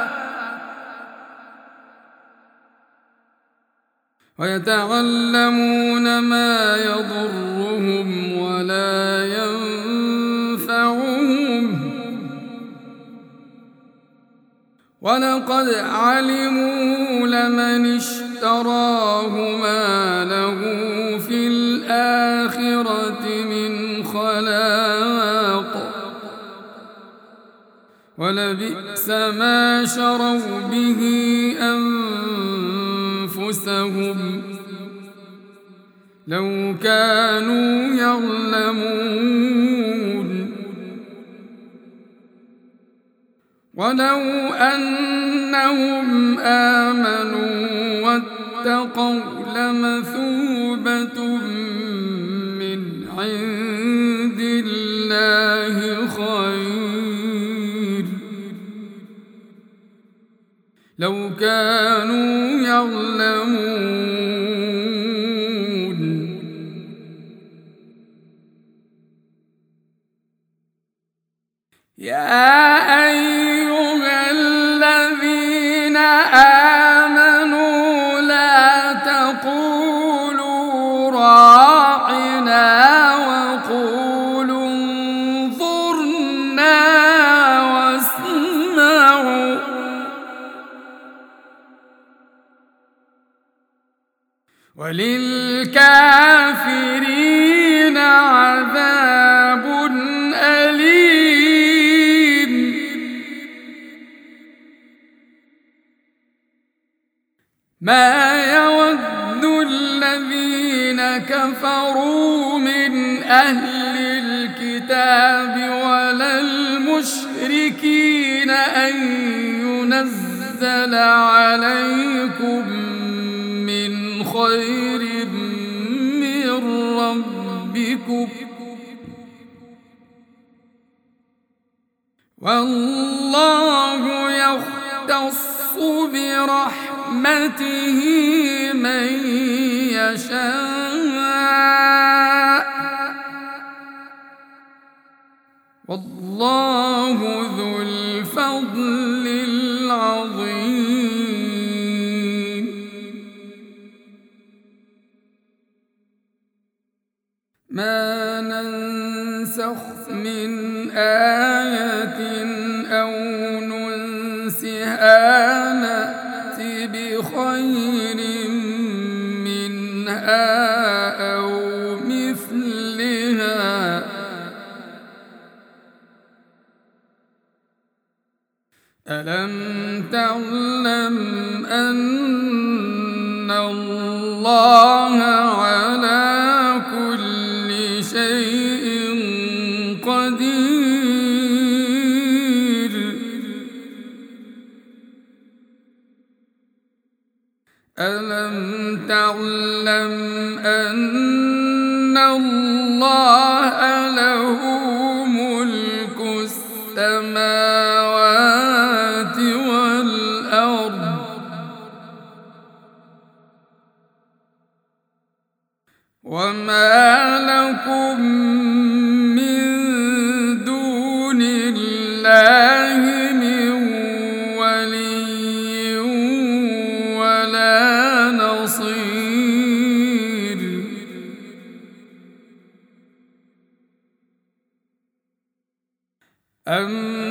ويتعلمون ما يضرهم ولا ينفعهم ولقد علموا لمن اشتراه ما له في الآخرة من خلاق ولبئس ما شروا به أنفسهم لو كانوا يعلمون ولو أنهم آمنوا واتقوا لمثوبة من عند الله خير لو كانوا يعلمون يا أيها الذين آمنوا لا تقولوا راعنا وقولوا انظرنا واسمعوا وللكافرين عذاب أليم ما يود الذين كفروا من أهل الكتاب ولا المشركين أن ينزل عليكم من خير من ربكم والله يختص برحمته من يشاء والله ذو الفضل العظيم ما ننسخ من آية أو ننسها نأت بخير منها أو مثلها ألم تعلم أن الله على كل شيء قدير ألم تعلم أن الله لكم من دون الله من ولي ولا نصير أم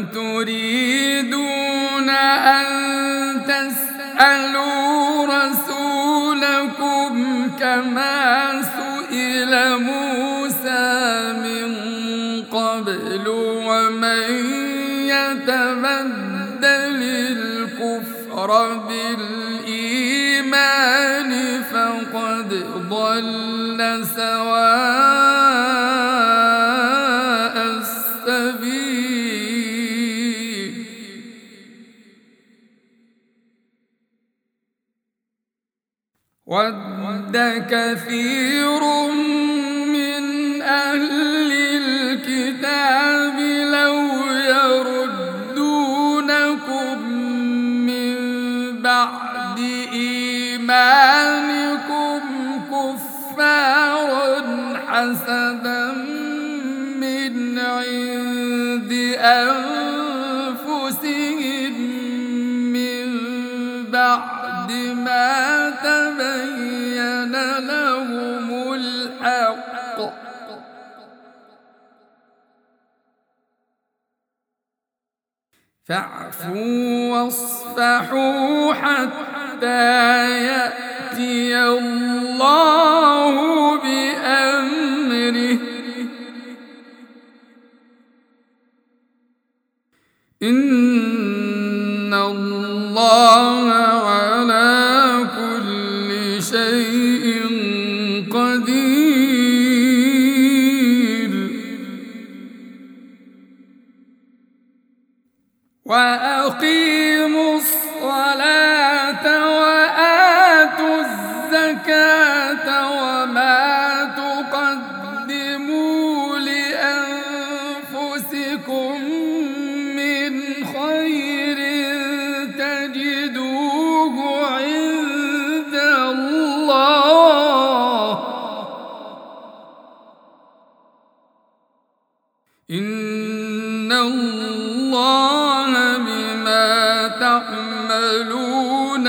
تريدون أن تسألوا رسولكم كما سئل موسى من قبل ومن يتبدل الكفر بالإيمان فقد ضل سواء السبيل ود كثير من أهل الكتاب لو يردونكم من بعد إيمانكم كفارا حسدا من عند أنفسهم من بعد ما تبين لهم الحق فاعفوا واصفحوا حتى يأتي الله بأمره إن الله على كل شيء قدير وأقيموا الصلاة وآتوا الزكاة وما تقدموا لأنفسكم من خير تجدوه عند الله إن الله بما تعملون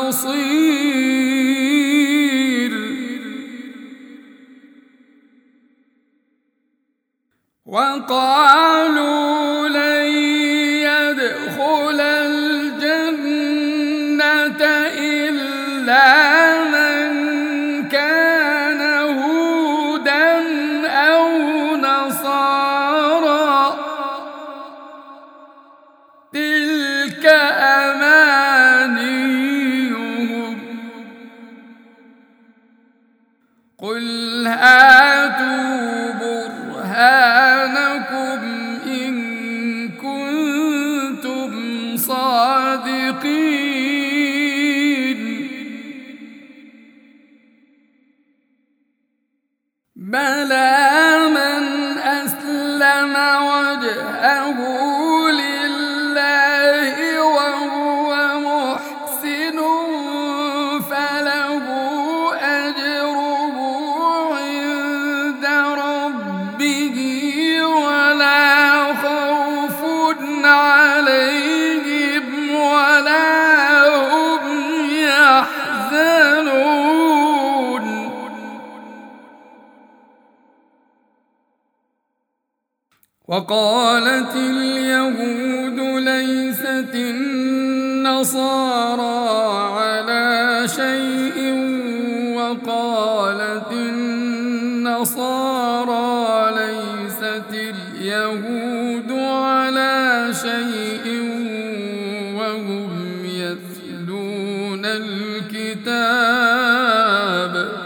بصير وقالوا لن يدخل الجنة إلا من كان هودا أو نصارى تلك أمانيهم قل هاتوا برهانكم إن كنتم صادقين بلى من أسلم وجهه لله وهو محسن فله أجره عند ربه ولا خوف عليهم ولا هم يحزنون وقالت اليهود ليست النصارى على شيء وقالت النصارى ليست اليهود على شيء وهم يتلون الكتاب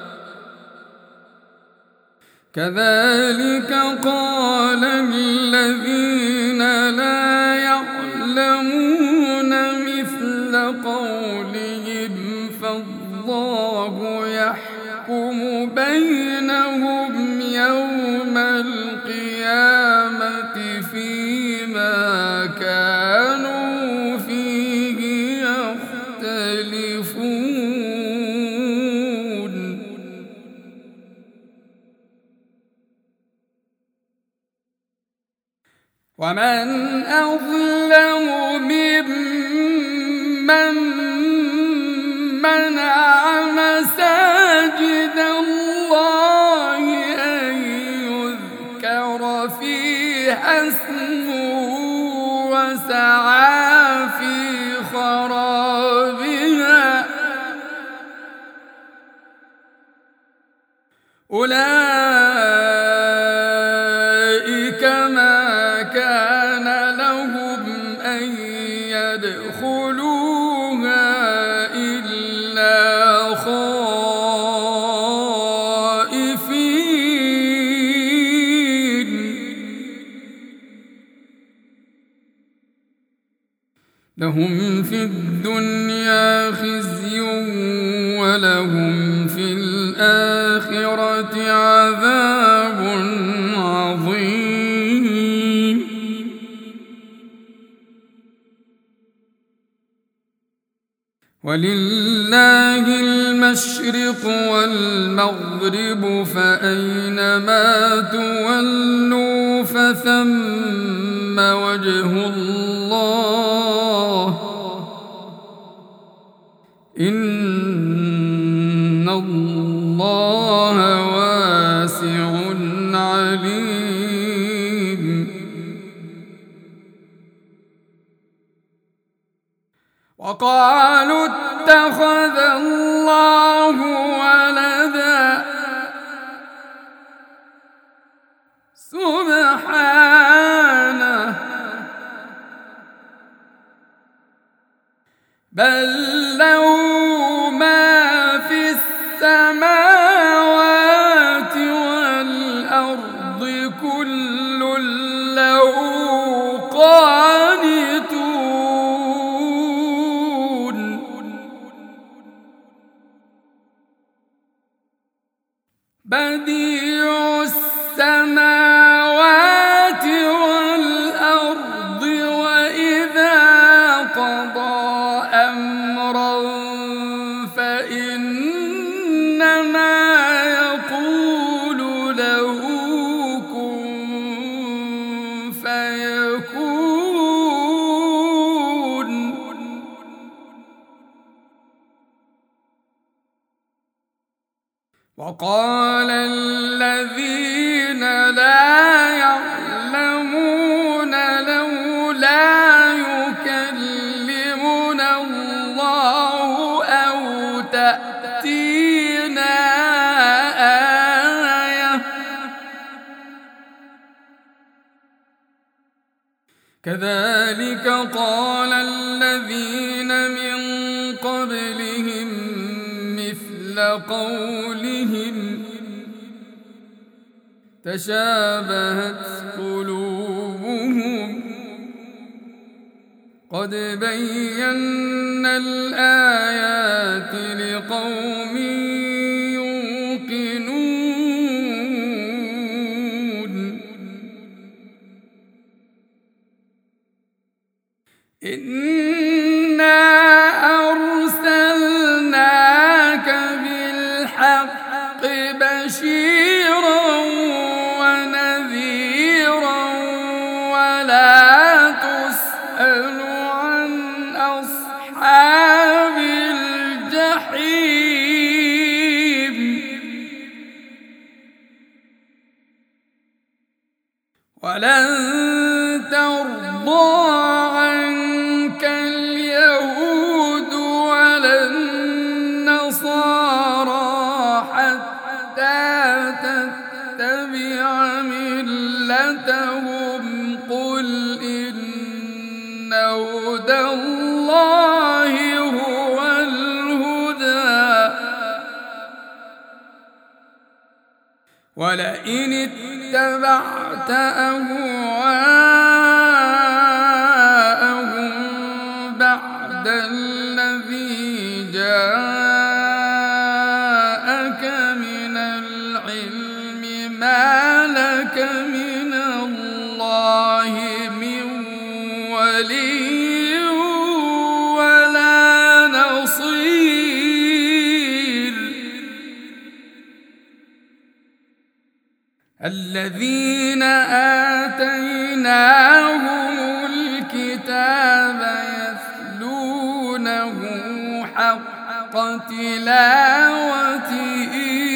كذلك قال الذين لا يعلمون مثل قولهم فالله يحكم بينهم يوم القيامة فيما كانوا فيه يختلفون. ومن أظلم ممن منع مساجد الله أن يذكر فيها اسمه وسعى في خرابها أولئك ما كان لهم أن يدخلوها إلا خائفين لهم في الدنيا خزي ولهم في الآخرة عذاب عظيم ولله المشرق والمغرب فأينما تولوا فثم وجه الله إن الله واسع عليم وقالوا اتخذ الله ولدا سبحانه بل له ما في السماوات والأرض كل له قانتون بديع السماوات والأرض وإذا قضى أمرا فإنما يقول له كن فيكون وقال الذين لا يعلمون لولا يكلمنا الله أو تأتينا آية كذلك قال الذين من قبلهم مثل قولهم تشابهت قلوبهم قد بينا الآيات لقوم يوقنون إنا أرسلناك بالحق بشيرا ونذيرا ولا تسأل عن أصحاب الجحيم ولن ترضى عنك اليهود ولا النصارى حتى تتبع ملتهم قل إن هدى الله هو الهدى ولئن اتبعت أهواءهم بعد الذي جاءك من العلم ما لك من الله من ولي ولا نصير الذين آتيناهم الكتاب يتلونه حق تلاوته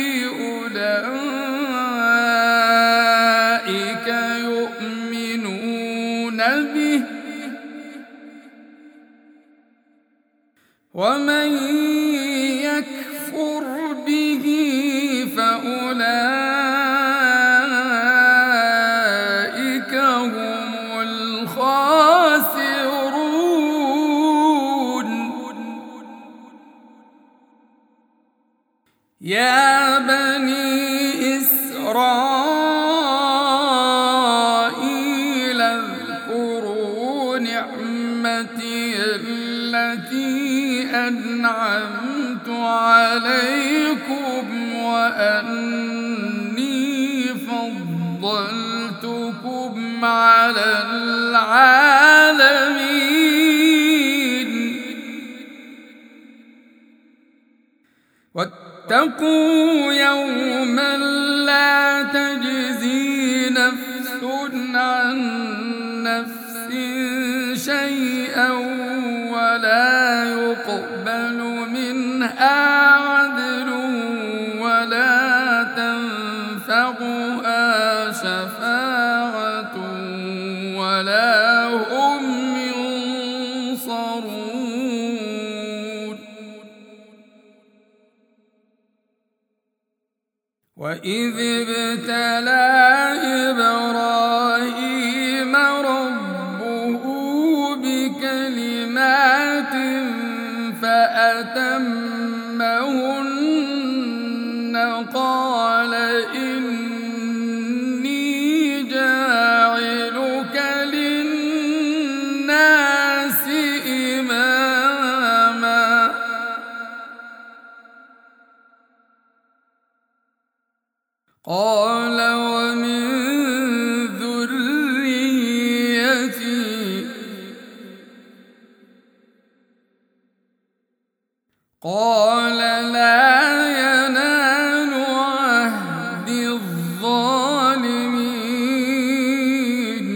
أولئك يؤمنون به ومن يكفر به فأولئك هم الخاسرون. يا بني إسرائيل اذكروا نعمتي التي أنعمت عليكم وأني فضلتكم على العالمين. واتقوا يوما لا تجزي نفس عن نفس شيئا ولا يقبل منها عدل ولا تنفعها شفاعة ولا هم ينصرون. وإذ ابتلى إبراهيم ربه بكلمات فأتمهن قال إني جاعلك للناس إماما قال ومن ذريتي قال لا ينال عهد الظالمين.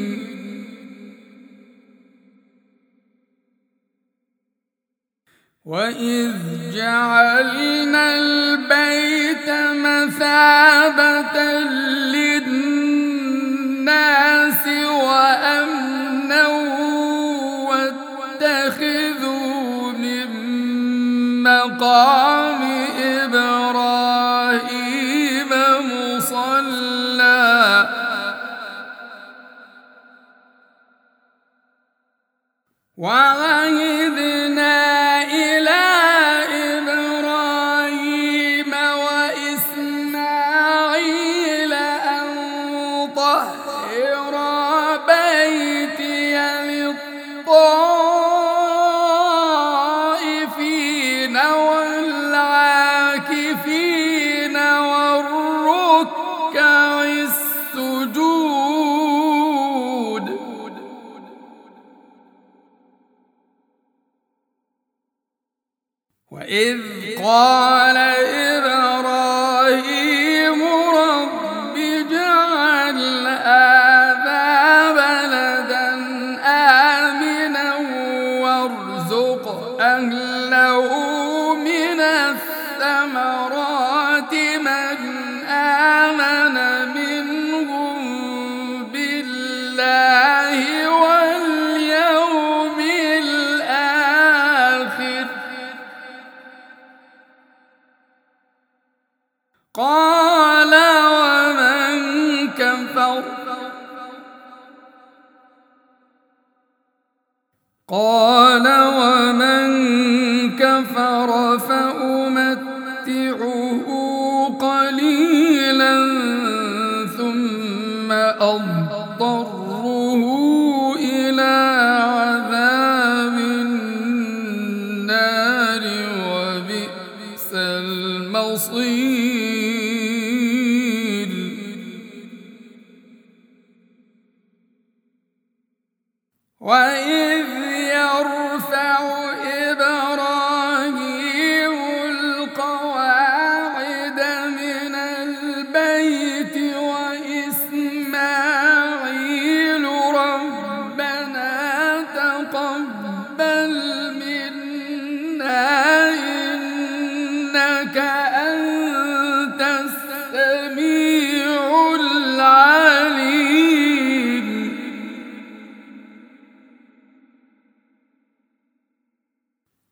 وإذ جعلنا البيت مثابة للناس وأمنا واتخذوا من مقام إبراهيم مصلى وعهدنا إلى إبراهيم وإسماعيل أن طهر بيتي للطائفين والعاكفين والركع السجود. وإذ قال إبراهيم رب اجعل هذا بلدا آمنا وارزق أهله من الثمرات من آمن منهم بالله واليوم الآخر قال ومن كفر فأمتعه قليلا ثم أضطره إلى عذاب النار وبئس المصير. وإذ يرفع إبراهيم القواعد من البيت وإسماعيل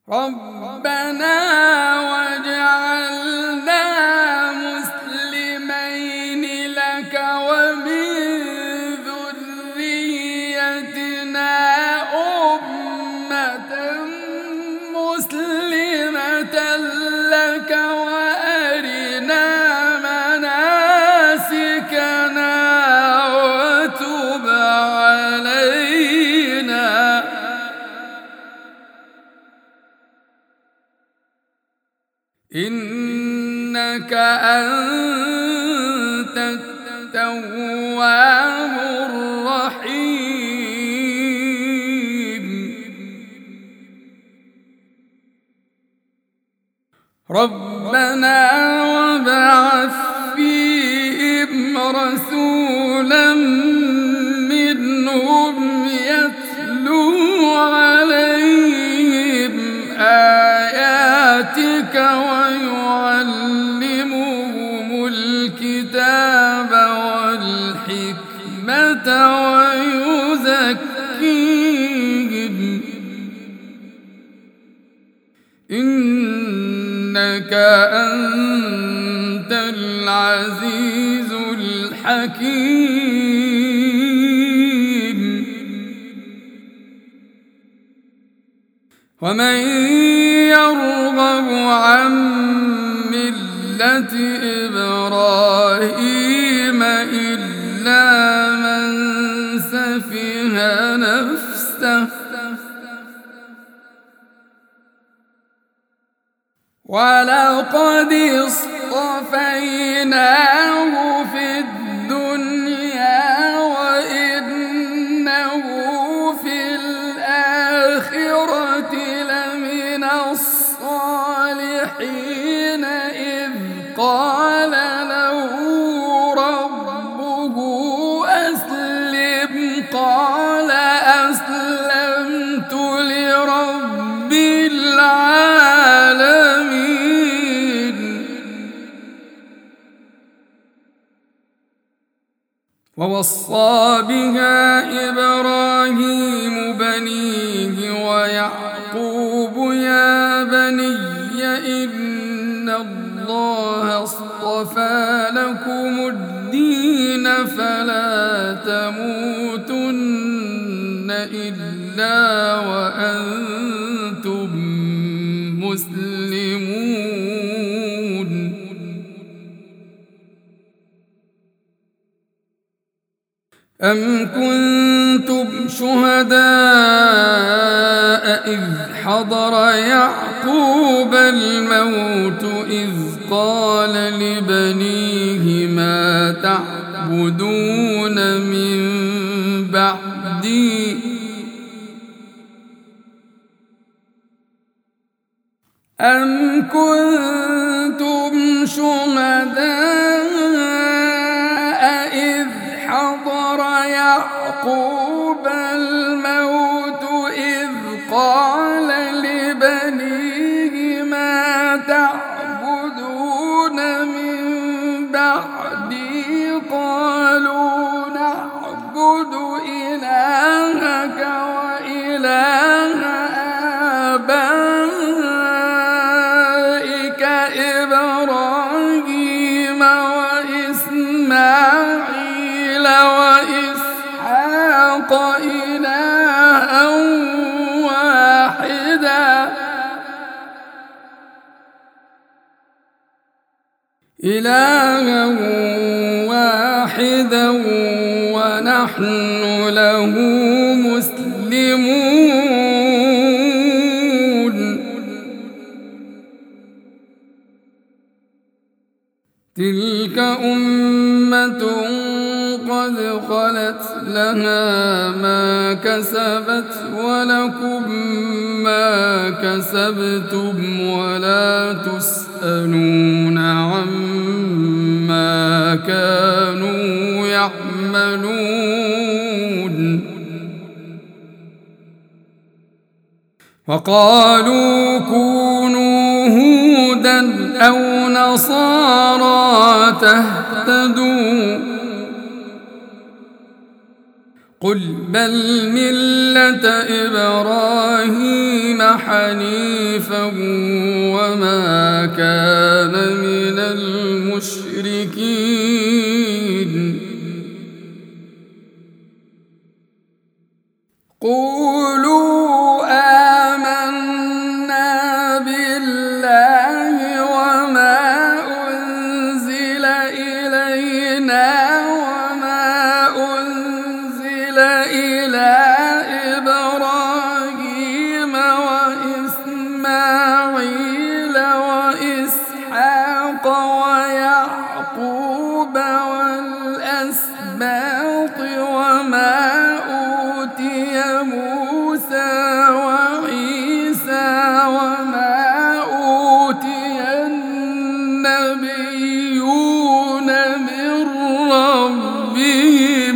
ربنا واجعلنا مسلمين لك ومن ذريتنا أمة مسلمة لك وأرنا مناسكنا وتب علينا إنك أنت التواب الرحيم ربنا وابعث فيهم رسولا منهم يتلو عليهم آياتك ويعلمهم الكتاب والحكمة ويزكيهم إنك أنت العزيز الحكيم ومن يرغب عن ملة إبراهيم إلا من سفه نفسه ولقد اصطفيناه في الدنيا وإنه في الآخرة لمن الصالحين إذ قال له ربه أسلم قال أسلمت لرب العالمين ووصى بها إبراهيم بنيه ويعقوب يا بني إن الله اصطفى لكم الدين فلا تموتن إلا وأنتم مسلمون أم كنتم شهداء إذ حضر يعقوب الموت إذ قال لبنيه ما تعبدون من بعدي أم كنتم شهداء إذ حضر يعقوب الموت إذ قال لبنيه ما تعبدون من بعدي قالوا نعبد إلهك وإله آبائك إبراهيم وإسماعيل وإسحاق إلها واحدا ونحن له مسلمون تلك أمة قد خلت لها ما كسبت ولكم ما كسبتم ولا تسألون عما كانوا يعملون وقالوا كونوا هودا أو نصارى تهتدوا قل بل ملة إبراهيم حنيفا وما كان من المشركين قولوا آمنا بالله وما أنزل إلينا وما أنزل إلى إبراهيم وإسماعيل وإسحاق ويعقوب والأسباط وما أوتي موسى وعيسى وما أوتي النبيون من ربهم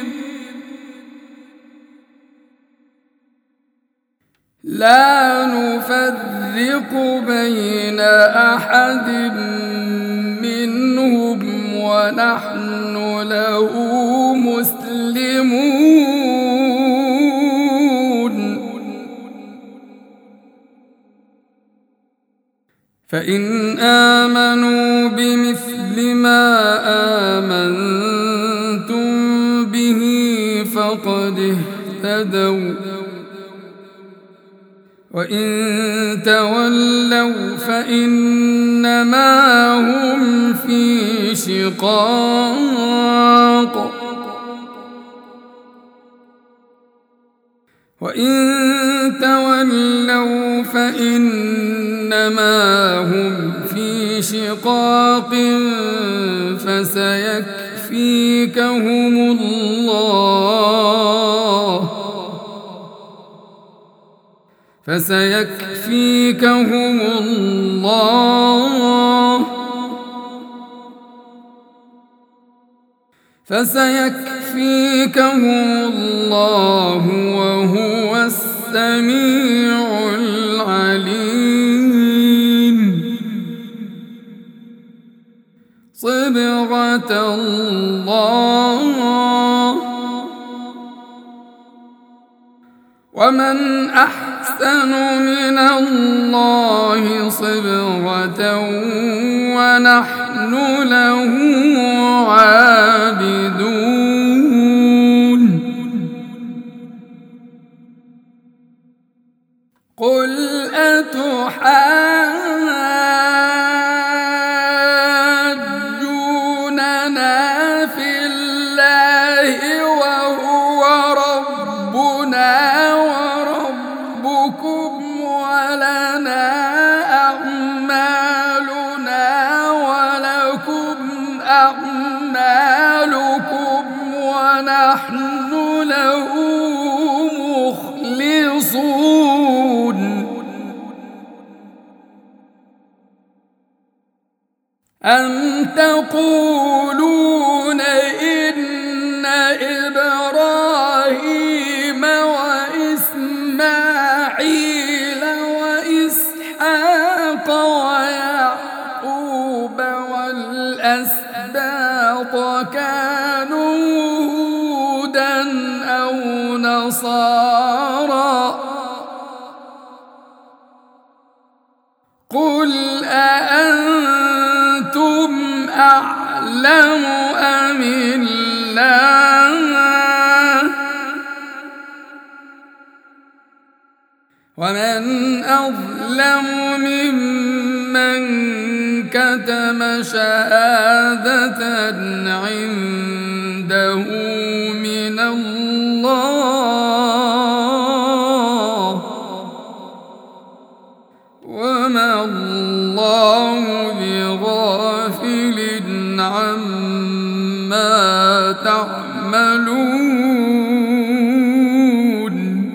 لا نفرق بين أحد منهم ونحن له مسلمون فإن آمنوا بمثل ما آمنتم به فقد اهتدوا وإن تولوا فإنما هم في شقاق فسيكفيكهم الله وهو السميع العليم صبغة الله ومن أحسن من الله صبغة ونحن له عابدون قل أتحاجوننا في الله وهو ربنا وربكم ولنا أعمالنا ولكم أعمالكم ونحن له مخلصون أم تقولون إن إبراهيم وإسماعيل وإسحاق ويعقوب والأسباط كانوا هودا أو نصارى قل أأنتم أعلم أم الله ومن أظلم ممن كتم شهادة عنده من الله وما الله بغافل عما تعملون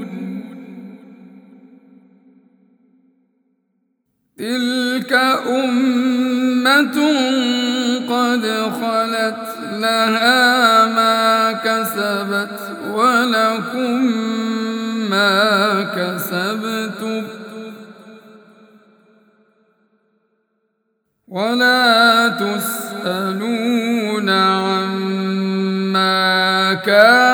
تلك أمة قد خلت لها ما كسبت ولكم ما كسبتم ولا تسألون عما كان